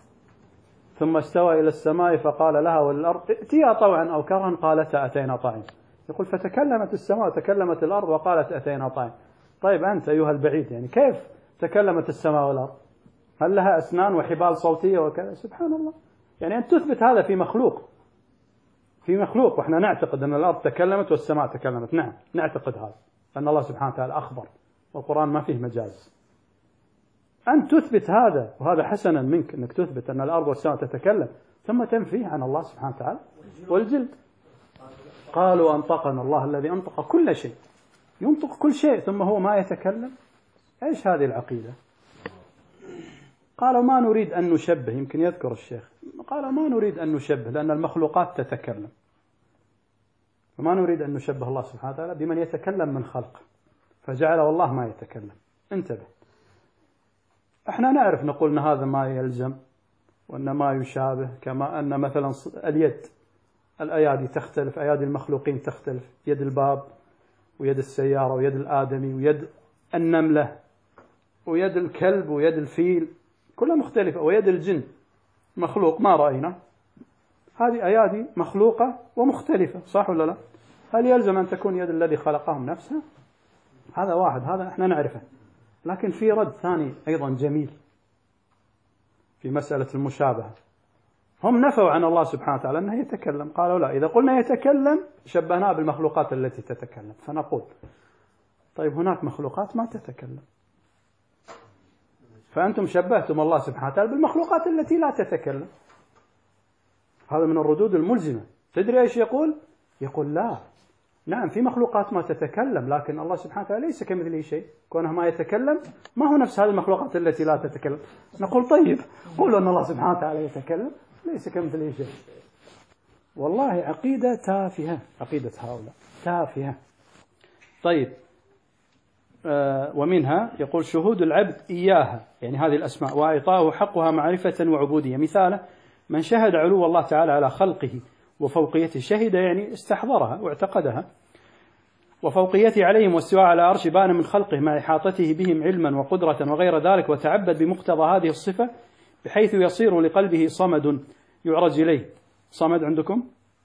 ثم استوى إلى السماء فقال لها والأرض ائتيا طوعا أو كرها قالتا أتينا طائعين. يقول فتكلمت السماء وتكلمت الأرض وقالت أتينا طائعين. طيب أنت أيها البعيد، يعني كيف تكلمت السماء والأرض؟ هل لها أسنان وحبال صوتية وكذا؟ سبحان الله. يعني أن تثبت هذا في مخلوق، في مخلوق، وإحنا نعتقد أن الأرض تكلمت والسماء تكلمت، نعم نعتقد هذا، أن الله سبحانه وتعالى أخبر والقرآن ما فيه مجاز. أن تثبت هذا، وهذا حسنا منك أنك تثبت أن الأرض والسماء تتكلم، ثم تنفيه عن الله سبحانه وتعالى. والجلد قالوا أنطقنا الله الذي أنطق كل شيء، ينطق كل شيء ثم هو ما يتكلم. إيش هذه العقيدة؟ قالوا ما نريد أن نشبه، يمكن يذكر الشيخ، قالوا ما نريد أن نشبه لأن المخلوقات تتكلم، وما نريد أن نشبه الله سبحانه وتعالى بمن يتكلم من خلقه، فجعل والله ما يتكلم. انتبه، احنا نعرف نقول أن هذا ما يلزم وأن ما يشابه، كما أن مثلا اليد، الأيادي تختلف، أيادي المخلوقين تختلف، يد الباب ويد السيارة ويد الآدمي ويد النملة ويد الكلب ويد الفيل كلها مختلفة، ويد الجن مخلوق ما رأينا، هذه أيادي مخلوقة ومختلفة، صح ولا لا؟ هل يلزم أن تكون يد الذي خلقهم نفسها؟ هذا واحد، هذا احنا نعرفه. لكن في رد ثاني أيضا جميل في مسألة المشابهة. هم نفوا عن الله سبحانه وتعالى أنه يتكلم، قالوا لا، إذا قلنا يتكلم شبهناه بالمخلوقات التي تتكلم. فنقول طيب هناك مخلوقات ما تتكلم، فأنتم شبهتم الله سبحانه وتعالى بالمخلوقات التي لا تتكلم. هذا من الردود الملزمة. تدري إيش يقول؟ يقول لا، نعم في مخلوقات ما تتكلم، لكن الله سبحانه وتعالى ليس كمثله شيء، كونه ما يتكلم ما هو نفس هذه المخلوقات التي لا تتكلم. نقول طيب قولوا أن الله سبحانه وتعالى يتكلم ليس كمثله شيء. والله عقيدة تافهة، عقيدة هؤلاء تافهة. طيب ومنها يقول شهود العبد إياها، يعني هذه الأسماء، وإعطاؤه حقها معرفة وعبودية. مثاله من شهد علو الله تعالى على خلقه وفوقيته، شهد يعني استحضرها واعتقدها، وفوقيته عليهم واستواء على عرش بان من خلقه مع إحاطته بهم علما وقدرة وغير ذلك، وتعبد بمقتضى هذه الصفة بحيث يصير لقلبه صمد يعرج إليه. صمد عندكم؟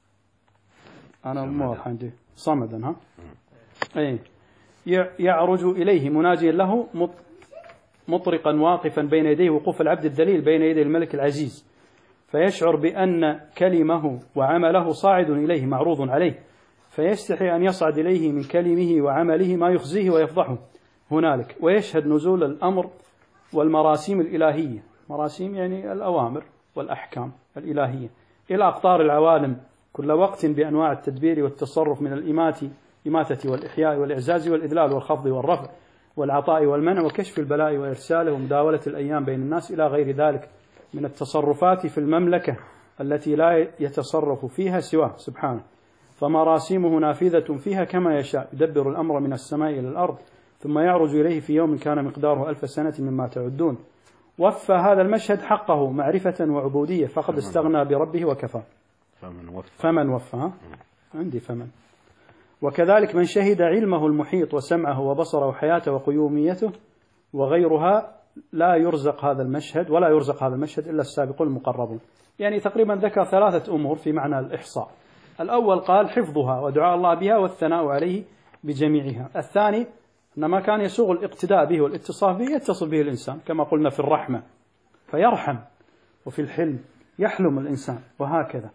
أنا مو عندي صمدا، ها؟ أي يعرج إليه مناجيا له مطرقا واقفا بين يديه وقوف العبد الذليل بين يدي الملك العزيز، فيشعر بأن كلمه وعمله صاعد إليه معروض عليه، فيستحي أن يصعد إليه من كلمه وعمله ما يخزيه ويفضحه هنالك، ويشهد نزول الأمر والمراسيم الإلهية، مراسيم يعني الأوامر والأحكام الإلهية، إلى أقطار العوالم كل وقت بأنواع التدبير والتصرف من الإماتة والإحياء والإعزاز والإذلال والخفض والرفع والعطاء والمنع وكشف البلاء وإرساله ومداولة الأيام بين الناس إلى غير ذلك من التصرفات في المملكة التي لا يتصرف فيها سواه سبحانه، فمراسيمه نافذة فيها كما يشاء، يدبر الأمر من السماء إلى الأرض ثم يعرج إليه في يوم كان مقداره 1000 سنة مما تعدون. وفى هذا المشهد حقه معرفة وعبودية، فقد استغنى بربه وكفى. فمن وفى عندي فمن. وكذلك من شهد علمه المحيط وسمعه وبصره وحياته وقيوميته وغيرها لا يرزق هذا المشهد، ولا يرزق هذا المشهد إلا السابقون المقربون. يعني تقريبا ذكر 3 أمور في معنى الإحصاء. الأول قال حفظها ودعاء الله بها والثناء عليه بجميعها. الثاني أن ما كان يسوغ الاقتداء به والاتصاف به يتصل به الإنسان، كما قلنا في الرحمة فيرحم، وفي الحلم يحلم الإنسان، وهكذا.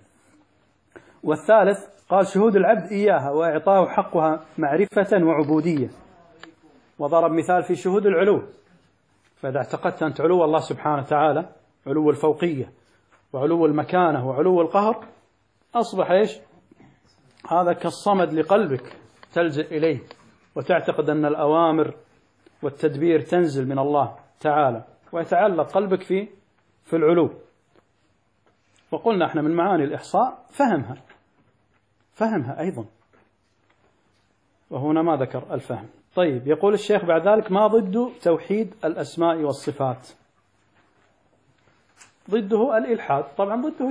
والثالث قال شهود العبد إياها وإعطاه حقها معرفة وعبودية، وضرب مثال في شهود العلو، فإذا اعتقدت أنت علو الله سبحانه وتعالى، علو الفوقية وعلو المكانة وعلو القهر، أصبح إيش؟ هذا كالصمد لقلبك تلجأ إليه وتعتقد أن الأوامر والتدبير تنزل من الله تعالى، ويتعلق قلبك في العلو. وقلنا احنا من معاني الإحصاء فهمها أيضا، وهنا ما ذكر الفهم. طيب يقول الشيخ بعد ذلك ما ضد توحيد الأسماء والصفات؟ ضده الإلحاد، طبعا ضده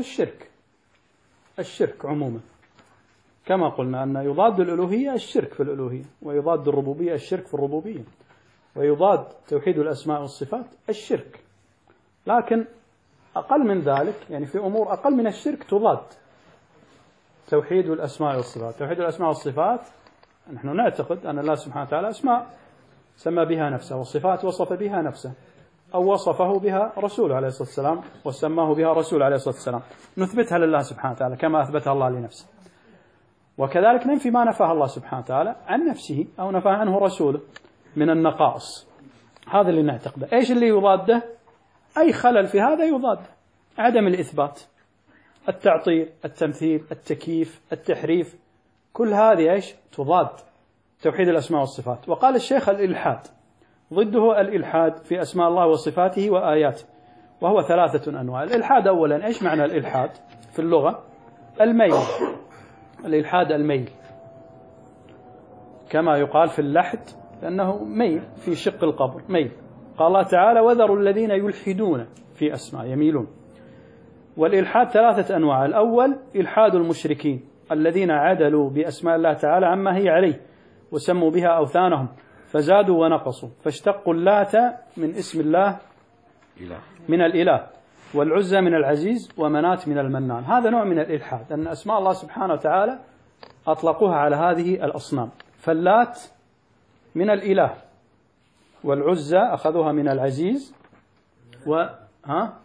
الشرك عموما، كما قلنا أن يضاد الألوهية الشرك في الألوهية، ويضاد الربوبية الشرك في الربوبية، ويضاد توحيد الأسماء والصفات الشرك. لكن أقل من ذلك، يعني في أمور أقل من الشرك تضاد توحيد الأسماء والصفات. توحيد الأسماء والصفات نحن نعتقد أن الله سبحانه وتعالى أسماء سمى بها نفسه، والصفات وصف بها نفسه أو وصفه بها رسوله عليه الصلاة والسلام وسماه بها رسول عليه الصلاة والسلام، نثبتها لله سبحانه وتعالى كما أثبتها الله لنفسه. وكذلك ننفي ما نفاه الله سبحانه وتعالى عن نفسه أو نفاه عنه رسوله من النقائص. هذا اللي نعتقده. إيش اللي يضاده؟ أي خلل في هذا يضاد عدم الإثبات، التعطيل، التمثيل، التكييف، التحريف، كل هذه إيش؟ تضاد توحيد الأسماء والصفات. وقال الشيخ الإلحاد ضده الإلحاد في أسماء الله وصفاته وآياته، وهو 3 أنواع. الإلحاد أولا، إيش معنى الإلحاد في اللغة؟ الميل. الإلحاد الميل، كما يقال في اللحد، لأنه ميل في شق القبر، ميل. قال الله تعالى وذروا الذين يلحدون في أسماء، يميلون. والإلحاد 3 أنواع. الأول إلحاد المشركين الذين عدلوا بأسماء الله تعالى عما هي عليه وسموا بها أوثانهم فزادوا ونقصوا، فاشتقوا اللات من اسم الله من الإله، والعزى من العزيز، ومنات من المنان. هذا نوع من الإلحاد، أن أسماء الله سبحانه وتعالى أطلقوها على هذه الأصنام، فاللات من الإله، والعزى أخذوها من العزيز،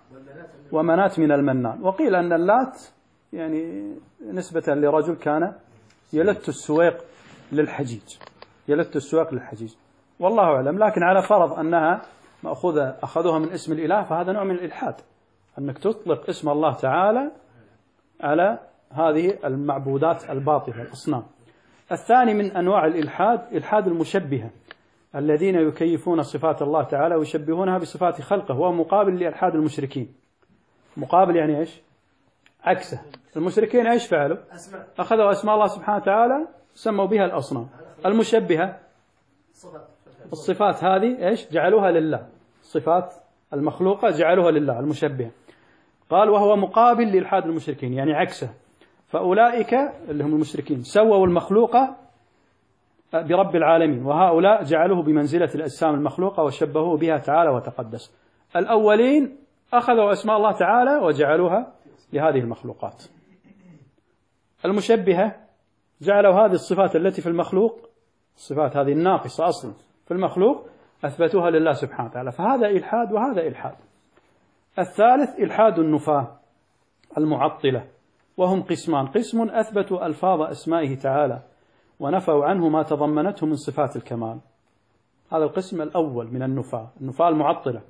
ومنات من المنان. وقيل أن اللات يعني نسبة لرجل كان يلت السويق للحجيج، يلت السويق للحجيج، والله أعلم. لكن على فرض أنها مأخوذة أخذوها من اسم الإله، فهذا نوع من الإلحاد، أنك تطلق اسم الله تعالى على هذه المعبودات الباطلة الأصنام. الثاني من أنواع الإلحاد إلحاد المشبهة، الذين يكيفون صفات الله تعالى ويشبهونها بصفات خلقه، هو مقابل لإلحاد المشركين. مقابل يعني إيش؟ عكسه. المشركين إيش فعلوا؟ أخذوا أسماء الله سبحانه وتعالى سموا بها الأصنام. المشبهة الصفات هذه إيش؟ جعلوها لله، الصفات المخلوقة جعلوها لله، المشبهة. قال وهو مقابل لإلحاد المشركين، يعني عكسه. فأولئك اللي هم المشركين سووا المخلوقة برب العالمين، وهؤلاء جعلوه بمنزلة الأجسام المخلوقة وشبهوه بها تعالى وتقدس. الأولين أخذوا أسماء الله تعالى وجعلوها لهذه المخلوقات. المشبهة جعلوا هذه الصفات التي في المخلوق، الصفات هذه الناقصة أصلا في المخلوق، أثبتوها لله سبحانه وتعالى، فهذا إلحاد وهذا إلحاد. الثالث إلحاد النفاة المعطلة، وهم قسمان: قسم أثبتوا ألفاظ أسمائه تعالى ونفوا عنه ما تضمنته من صفات الكمال. هذا القسم الأول من النفاة المعطلة.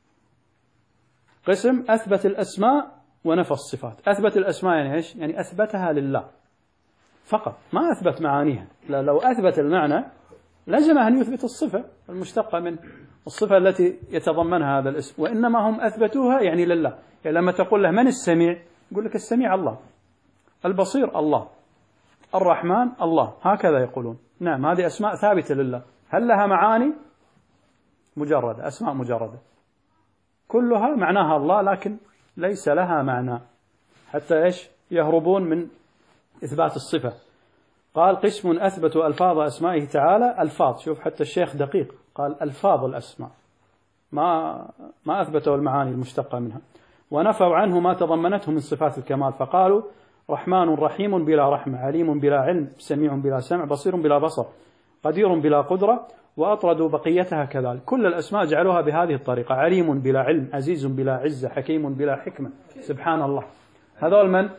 قسم أثبت الأسماء ونفى الصفات. أثبت الأسماء يعني إيش؟ يعني أثبتها لله فقط، ما أثبت معانيها. لو أثبت المعنى لزم أن يثبت الصفة المشتقة من الصفة التي يتضمنها هذا الاسم، وإنما هم أثبتوها يعني لله. يعني لما تقول له من السميع، يقول لك السميع الله، البصير الله، الرحمن الله، هكذا يقولون. نعم، هذه أسماء ثابتة لله. هل لها معاني؟ مجردة، أسماء مجردة كلها معناها الله، لكن ليس لها معنى، حتى إيش؟ يهربون من إثبات الصفة. قال قسم أثبتوا ألفاظ أسمائه تعالى. ألفاظ، شوف حتى الشيخ دقيق، قال ألفاظ الأسماء، ما أثبتوا المعاني المشتقة منها. ونفوا عنه ما تضمنته من صفات الكمال، فقالوا رحمن رحيم بلا رحمة، عليم بلا علم، سميع بلا سمع، بصير بلا بصر، قدير بلا قدرة، وأطردوا بقيتها كذلك. كل الأسماء جعلوها بهذه الطريقة: عليم بلا علم، عزيز بلا عزة، حكيم بلا حكمة. سبحان الله. هذول من؟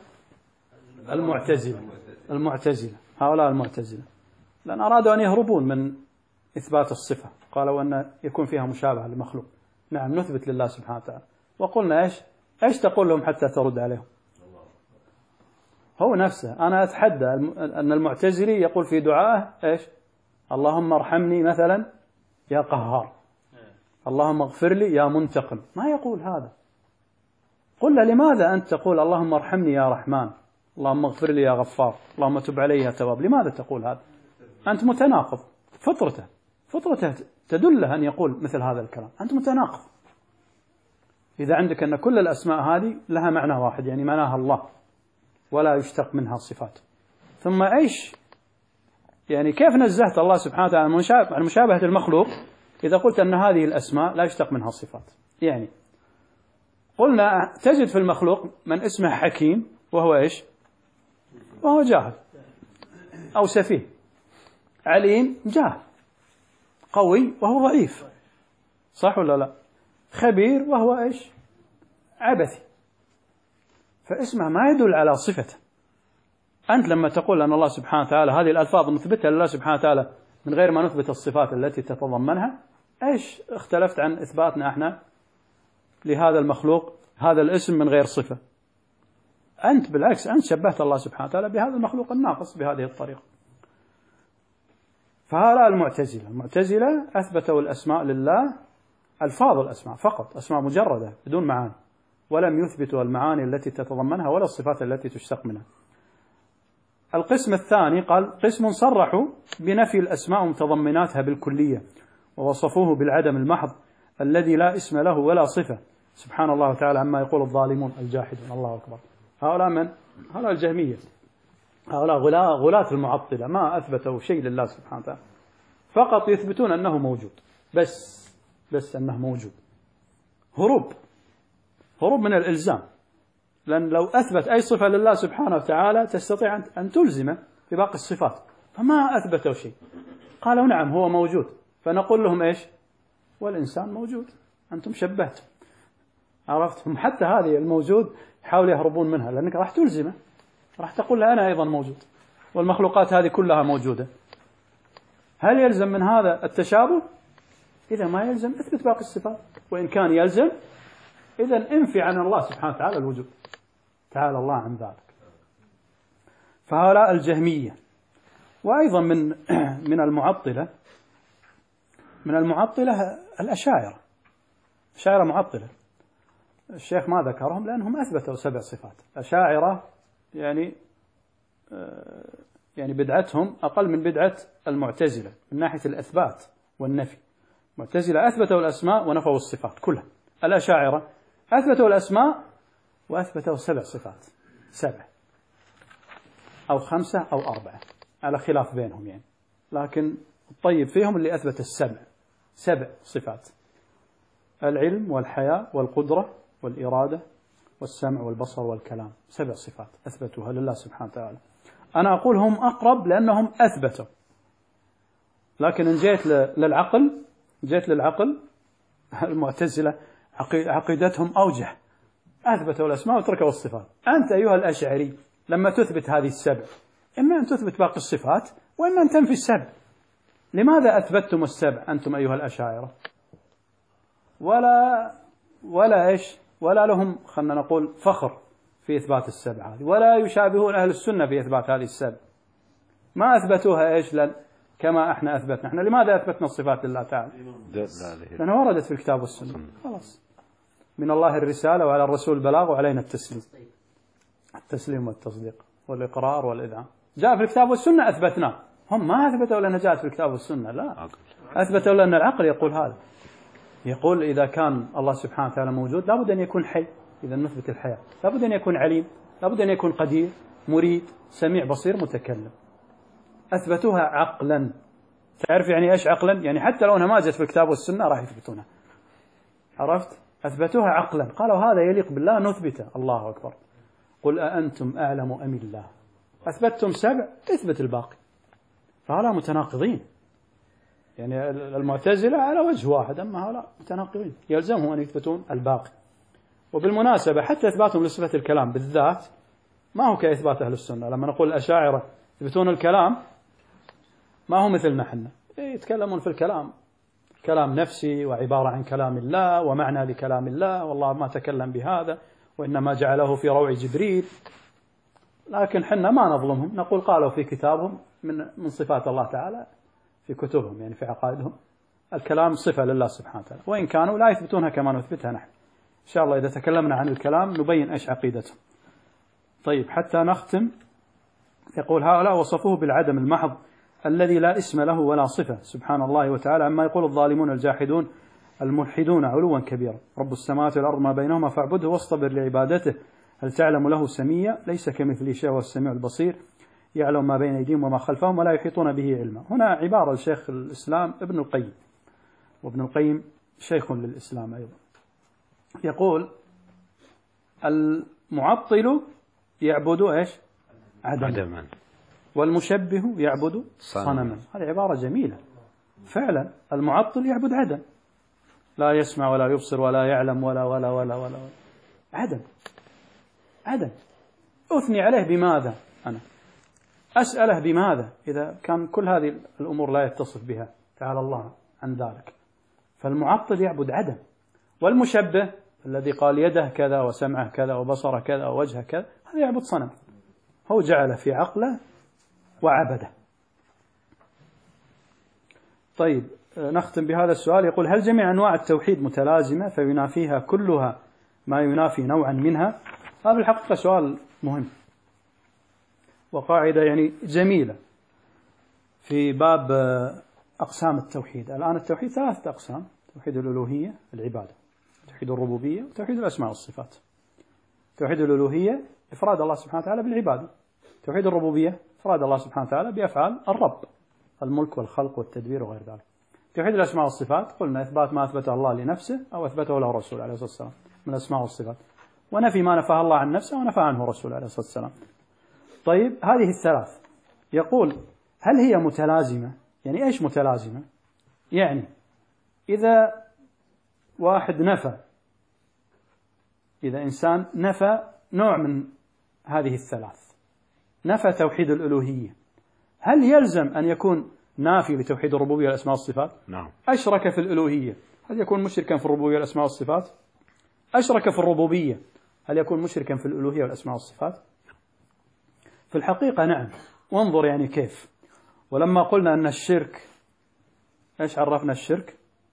المعتزلة. هؤلاء المعتزلة، لأن أرادوا أن يهربون من إثبات الصفة، قالوا أن يكون فيها مشابهة لمخلوق. نعم، نثبت لله سبحانه وتعالى. وقلنا إيش تقول لهم حتى ترد عليهم؟ هو نفسه. أنا أتحدى أن المعتزلي يقول في دعائه إيش؟ اللهم ارحمني مثلا يا قهار، اللهم اغفر لي يا منتقم. ما يقول هذا. قل له لماذا أنت تقول اللهم ارحمني يا رحمن، اللهم اغفر لي يا غفار، اللهم تب علي يا تواب؟ لماذا تقول هذا؟ أنت متناقض. فطرته تدله أن يقول مثل هذا الكلام. أنت متناقض إذا عندك أن كل الأسماء هذه لها معنى واحد، يعني معناها الله، ولا يشتق منها صفات. ثم إيش يعني كيف نزهت الله سبحانه وتعالى عن مشابهة المخلوق إذا قلت أن هذه الأسماء لا يشتق منها صفات؟ يعني قلنا تجد في المخلوق من اسمه حكيم وهو إيش؟ وهو جاهل أو سفيه. عليم جاهل، قوي وهو ضعيف، صح ولا لا؟ خبير وهو إيش؟ عبثي. فاسمه ما يدل على صفته. أنت لما تقول أن الله سبحانه وتعالى هذه الألفاظ نثبتها لله سبحانه وتعالى من غير ما نثبت الصفات التي تتضمنها، إيش اختلفت عن إثباتنا احنا لهذا المخلوق هذا الاسم من غير صفة؟ أنت بالعكس، أنت شبهت الله سبحانه وتعالى بهذا المخلوق الناقص بهذه الطريقة. فهؤلاء المعتزلة أثبتوا الأسماء لله، ألفاظ الأسماء فقط، أسماء مجردة بدون معاني، ولم يثبتوا المعاني التي تتضمنها ولا الصفات التي تشتق منها. القسم الثاني قال قسم صرحوا بنفي الأسماء ومتضمناتها بالكلية، ووصفوه بالعدم المحض الذي لا اسم له ولا صفة. سبحان الله تعالى عما يقول الظالمون الجاحدون. الله أكبر. هؤلاء من؟ هؤلاء الجهمية، هؤلاء غلاة المعطلة، ما أثبتوا شيء لله سبحانه وتعالى، فقط يثبتون أنه موجود، بس أنه موجود. هروب من الإلزام، لأن لو أثبت أي صفة لله سبحانه وتعالى تستطيع أن تلزمه بباقي الصفات، فما أثبتوا شيء. قالوا نعم هو موجود، فنقول لهم إيش؟ والإنسان موجود، أنتم شبهتم. عرفت؟ هم حتى هذه الموجود يحاولوا يهربون منها، لأنك راح تلزمه، راح تقول له أنا أيضا موجود والمخلوقات هذه كلها موجودة. هل يلزم من هذا التشابه؟ إذا ما يلزم اثبت باقي الصفات، وإن كان يلزم إذا انفي عن الله سبحانه وتعالى الوجود، تعالى الله عن ذلك. فهؤلاء الجهمية. وأيضا من المعطلة الأشاعرة. أشاعرة معطلة، الشيخ ما ذكرهم لأنهم أثبتوا 7 صفات. أشاعرة يعني بدعتهم أقل من بدعة المعتزلة من ناحية الإثبات والنفي. المعتزلة أثبتوا الأسماء ونفوا الصفات كلها، الأشاعرة أثبتوا الأسماء وأثبتوا 7 صفات، 7 أو 5 أو 4 على خلاف بينهم يعني، لكن الطيب فيهم اللي أثبت 7 صفات: العلم والحياة والقدرة والإرادة والسمع والبصر والكلام. 7 صفات أثبتوها لله سبحانه وتعالى. أنا أقول هم أقرب لأنهم أثبتوا، لكن إن جيت للعقل المعتزلة عقيدتهم أوجه، أثبتوا الأسماء وتركوا الصفات. أنت أيها الأشعري لما تثبت هذه 7 إما أن تثبت باقي الصفات وإما أن تنفي 7. لماذا أثبتتم 7 أنتم أيها الأشاعرة؟ ولا لهم خلنا نقول فخر في إثبات 7 هذه، ولا يشابهون أهل السنة في إثبات هذه 7. ما أثبتوها كما احنا أثبتنا. احنا لماذا أثبتنا الصفات لله تعالى؟ لأنها وردت في الكتاب والسنة. خلاص، من الله الرسالة وعلى الرسول البلاغ وعلينا التسليم والتصديق والإقرار والإذعان. جاء في الكتاب والسنة أثبتناه. هم ما أثبتوا لأنها جاءت في الكتاب والسنة، لا، أثبتوا لأن العقل يقول هذا، يقول إذا كان الله سبحانه وتعالى موجود لابد أن يكون حي، إذا نثبت الحياة، لابد أن يكون عليم، لابد أن يكون قدير، مريد، سميع، بصير، متكلم. أثبتوها عقلا. تعرف يعني إيش عقلا؟ يعني حتى لو أنها ما جت في الكتاب والسنة راح يثبتونها. عرفت؟ أثبتوها عقلا، قالوا هذا يليق بالله نثبته. الله أكبر. قل أأنتم أعلم أم الله؟ أثبتتم 7 اثبت الباقي. فهؤلاء متناقضين، يعني المعتزلة على وجه واحد، أما هؤلاء متناقضين يلزمهم أن يثبتون الباقي. وبالمناسبة حتى إثباتهم لصفة الكلام بالذات ما هو كإثبات أهل السنة. لما نقول الأشاعرة يثبتون الكلام ما هو مثلنا حنا، يتكلمون في الكلام كلام نفسي وعبارة عن كلام الله ومعنى لكلام الله، والله ما تكلم بهذا وإنما جعله في روع جبريل. لكن حنا ما نظلمهم، نقول قالوا في كتابهم من صفات الله تعالى في كتبهم، يعني في عقائدهم الكلام صفة لله سبحانه وتعالى، وإن كانوا لا يثبتونها كما نثبتها نحن. إن شاء الله إذا تكلمنا عن الكلام نبين إيش عقيدتهم. طيب، حتى نختم، يقول هؤلاء وصفوه بالعدم المحض الذي لا اسم له ولا صفة سبحان الله وتعالى عما يقول الظالمون الجاحدون الملحدون علوا كبيرا. رب السماوات والأرض ما بينهما فاعبده واصطبر لعبادته هل تعلم له سميا ليس كمثله شيء وهو السميع البصير يعلم ما بين أيديهم وما خلفهم ولا يحيطون به علما. هنا عبارة لشيخ الإسلام ابن القيم، وابن القيم شيخ للإسلام أيضا، يقول المعطل يعبد إيش؟ عدما، والمشبه يعبد صنما. هذه عبارة جميلة فعلا. المعطل يعبد عدم، لا يسمع ولا يبصر ولا يعلم ولا ولا ولا ولا, ولا. عدم. أثني عليه بماذا؟ أنا أسأله بماذا إذا كان كل هذه الأمور لا يتصف بها تعالى الله عن ذلك. فالمعطل يعبد عدم. والمشبه الذي قال يده كذا وسمعه كذا وبصره كذا ووجهه كذا هذا يعبد صنم، هو جعل في عقله وعبده. طيب، نختم بهذا السؤال. يقول هل جميع أنواع التوحيد متلازمة فينافيها كلها ما ينافي نوعا منها؟ هذا الحقيقة سؤال مهم وقاعدة يعني جميلة في باب أقسام التوحيد. الآن التوحيد 3 أقسام: توحيد الألوهية العبادة، توحيد الربوبية، وتوحيد الأسماء والصفات. توحيد الألوهية إفراد الله سبحانه وتعالى بالعبادة. توحيد الربوبية إفراد الله سبحانه وتعالى بأفعال الرب، الملك والخلق والتدبير وغير ذلك. توحيد الأسماء والصفات قلنا إثبات ما أثبته الله لنفسه أو أثبته له رسول عليه الصلاة والسلام من الأسماء والصفات، ونفي ما نفاه الله عن نفسه ونفى عنه رسول عليه الصلاة والسلام. طيب، هذه 3 يقول هل هي متلازمة؟ يعني إيش متلازمة؟ يعني إذا واحد نفى إذا إنسان نفى نوع من هذه الثلاث، نفى توحيد الألوهية، هل يلزم أن يكون نافي لتوحيد الربوبية والأسماء والصفات؟ نعم. أشرك في الألوهية، هل يكون مشركا في الربوبية والأسماء والصفات؟ أشرك في الربوبية، هل يكون مشركا في الألوهية والأسماء والصفات؟ في الحقيقة نعم. وانظر يعني كيف. ولما قلنا أن الشرك، إيش عرفنا الشرك؟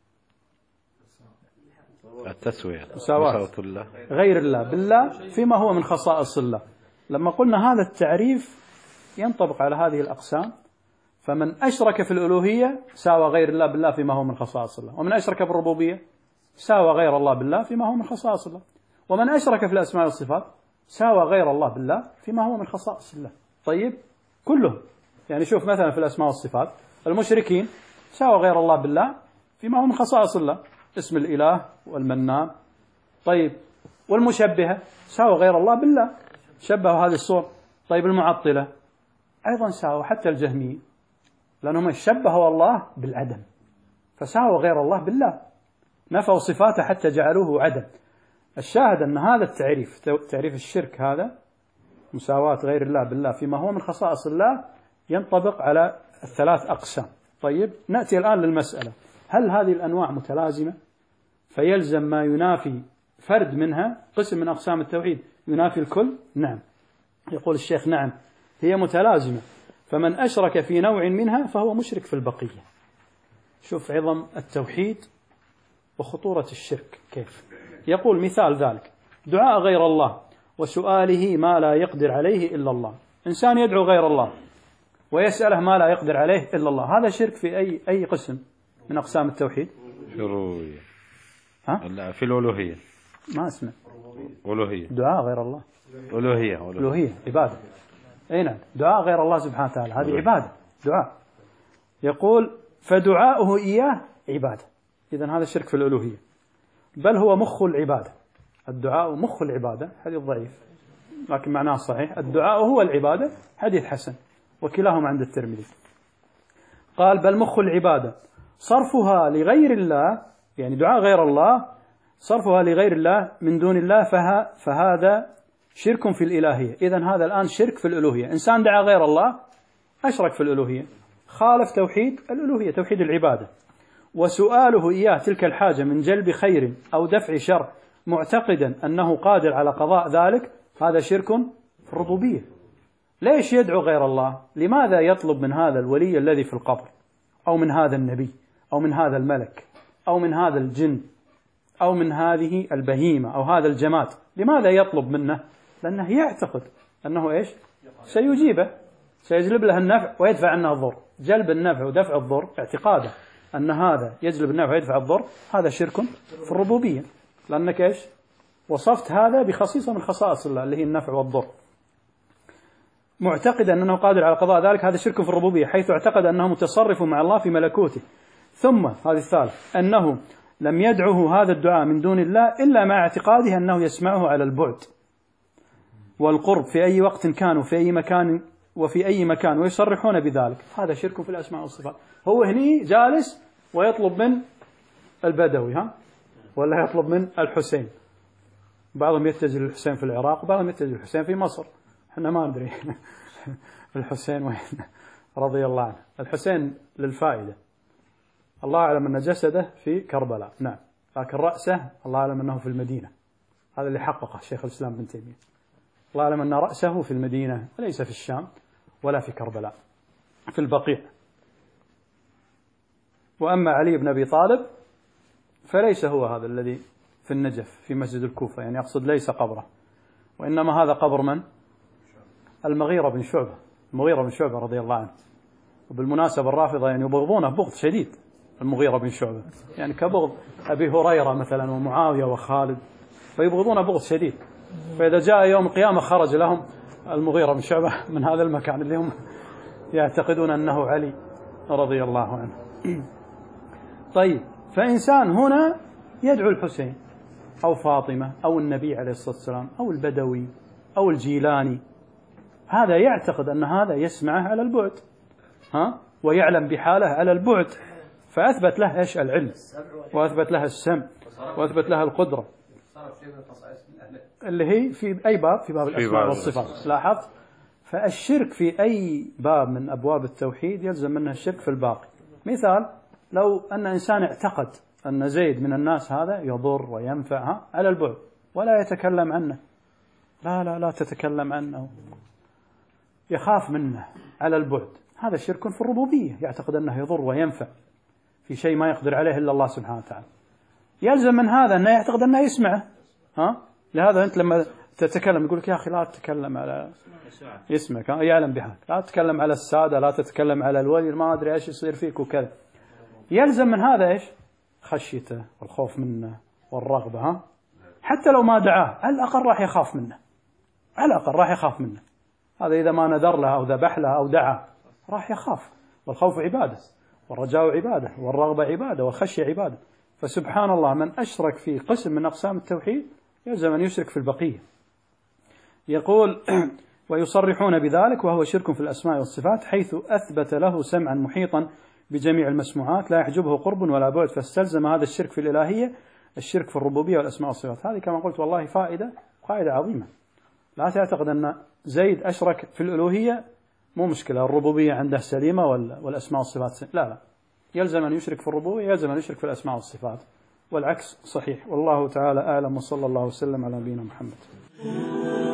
التسوية، مساواة الله غير الله بالله فيما هو من خصائص الله. لما قلنا هذا التعريف ينطبق على هذه الأقسام، فمن أشرك في الألوهية ساوى غير الله بالله فيما هو من خصائص الله، ومن أشرك بالربوبية ساوى غير الله بالله فيما هو من خصائص الله، ومن أشرك في الأسماء والصفات ساوى غير الله بالله فيما هو من خصائص الله. طيب كلهم، يعني شوف مثلا في الأسماء والصفات المشركين ساوى غير الله بالله فيما هو من خصائص الله، اسم الإله والمنان. طيب والمشبهة ساوى غير الله بالله، شبهوا هذه الصور. طيب المعطلة أيضا ساوى، حتى الجهمية، لأنهم شبهوا الله بالعدم فساوى غير الله بالله، نفوا صفاته حتى جعلوه عدم. الشاهد أن هذا التعريف، تعريف الشرك هذا مساواة غير الله بالله فيما هو من خصائص الله، ينطبق على الثلاث أقسام. طيب نأتي الآن للمسألة، هل هذه الأنواع متلازمة فيلزم ما ينافي فرد منها، قسم من أقسام التوحيد ينافي الكل؟ نعم. يقول الشيخ نعم هي متلازمة، فمن أشرك في نوع منها فهو مشرك في البقية. شوف عظم التوحيد وخطورة الشرك كيف. يقول مثال ذلك دعاء غير الله وسؤاله ما لا يقدر عليه إلا الله. إنسان يدعو غير الله ويسأله ما لا يقدر عليه إلا الله، هذا شرك في أي قسم من أقسام التوحيد؟ في الربوبية. ها؟ لا في الألوهية. ما اسمه ألوهية. دعاء غير الله. ألوهية عبادة. أي نعم، دعاء غير الله سبحانه وتعالى هذه عبادة، دعاء. يقول فدعاؤه إياه عبادة. إذن هذا الشرك في الألوهية، بل هو مخ العبادة. الدعاء مخ العبادة، حديث ضعيف لكن معناه صحيح. الدعاء هو العبادة، حديث حسن، وكلاهما عند الترمذي. قال بل مخ العبادة صرفها لغير الله، يعني دعاء غير الله صرفها لغير الله من دون الله فهذا شرك في الإلهية. إذن هذا الآن شرك في الألوهية. إنسان دعا غير الله أشرك في الألوهية، خالف توحيد الألوهية، توحيد العبادة. وسؤاله إياه تلك الحاجة من جلب خير أو دفع شر معتقدا أنه قادر على قضاء ذلك، هذا شرك في الربوبية. ليش يدعو غير الله؟ لماذا يطلب من هذا الولي الذي في القبر، أو من هذا النبي، أو من هذا الملك، أو من هذا الجن، أو من هذه البهيمة، أو هذا الجماد؟ لماذا يطلب منه؟ لأنه يعتقد أنه إيش؟ سيجيبه، سيجلب له النفع ويدفع عنه الضر. جلب النفع ودفع الضر، اعتقاده أن هذا يجلب النفع ويدفع الضر، هذا شرك في الربوبية، لأنك إيش؟ وصفت هذا بخصيصة من خصائص الله اللي هي النفع والضر. معتقدا أنه قادر على قضاء ذلك، هذا شرك في الربوبية، حيث اعتقد أنه متصرف مع الله في ملكوته. ثم هذه الثالث، أنه لم يدعه هذا الدعاء من دون الله إلا مع اعتقاده أنه يسمعه على البعد والقرب في أي وقت كان وفي أي مكان وفي أي مكان، ويصرحون بذلك. هذا شرك في الأسماء والصفات. هو هني جالس ويطلب من البدوي ولا يطلب من الحسين، بعضهم يتجه للحسين في العراق وبعضهم يتجه للحسين في مصر، احنا ما ندري الحسين وين رضي الله عنه. الحسين للفائدة، الله أعلم أن جسده في كربلاء، نعم، لكن رأسه الله أعلم أنه في المدينة. هذا اللي حققه شيخ الإسلام ابن تيمية، الله أعلم أن رأسه في المدينة وليس في الشام ولا في كربلاء، في البقيع. وأما علي بن أبي طالب فليس هو هذا الذي في النجف في مسجد الكوفة، يعني أقصد ليس قبره، وإنما هذا قبر من؟ المغيرة بن شعبة، المغيرة بن شعبة رضي الله عنه. وبالمناسبة الرافضة يعني يبغضونه بغض شديد المغيرة بن شعبة، يعني كبغض أبي هريرة مثلا ومعاوية وخالد، فيبغضونه بغض شديد. فإذا جاء يوم القيامة خرج لهم المغيرة بن شعبة من هذا المكان اللي هم يعتقدون أنه علي رضي الله عنه. طيب، فإنسان هنا يدعو الحسين أو فاطمة أو النبي عليه الصلاة والسلام أو البدوي أو الجيلاني، هذا يعتقد أن هذا يسمعه على البعد، ويعلم بحاله على البعد، فأثبت له إيش؟ العلم، وأثبت له السمع، وأثبت له القدرة. صار شيء من الخصائص من أهله. اللي هي في أي باب، في باب الأسماء والصفات. لاحظت؟ فالشرك في أي باب من أبواب التوحيد يلزم منه الشرك في الباقي. مثال، لو أن إنسان اعتقد أن زيد من الناس هذا يضر وينفع على البعد ولا يتكلم عنه، لا تتكلم عنه، يخاف منه على البعد، هذا شرك في الربوبية، يعتقد أنه يضر وينفع في شيء ما يقدر عليه إلا الله سبحانه وتعالى. يلزم من هذا أنه يعتقد أنه يسمعه. لهذا أنت لما تتكلم يقول لك يا أخي لا تتكلم على يسمعك، يعلم بهذا، لا تتكلم على السادة، لا تتكلم على الولي، ما أدري إيش يصير فيك وكذا. يلزم من هذا إيش؟ خشيته والخوف منه والرغبة. حتى لو ما دعاه على الأقل راح يخاف منه، على الأقل راح يخاف منه. هذا إذا ما نذر له أو ذبح له أو دعا راح يخاف. والخوف عبادة، والرجاء عبادة، والرغبة عبادة، والخشية عبادة. فسبحان الله، من أشرك في قسم من أقسام التوحيد يلزم أن يشرك في البقية. يقول ويصرحون بذلك وهو شرك في الأسماء والصفات، حيث أثبت له سمعا محيطا بجميع المسموعات لا يحجبه قرب ولا بعد، فاستلزم هذا الشرك في الإلهية الشرك في الربوبية والأسماء والصفات. هذه كما قلت والله قاعدة عظيمة. لا تعتقد أن زيد أشرك في الألوهية، مو مشكلة، الربوبية عنده سليمة والأسماء والصفات لا، يلزم أن يشرك في الربوبية، يلزم أن يشرك في الأسماء والصفات، والعكس صحيح. والله تعالى أعلم، وصلى الله وسلم على نبينا محمد.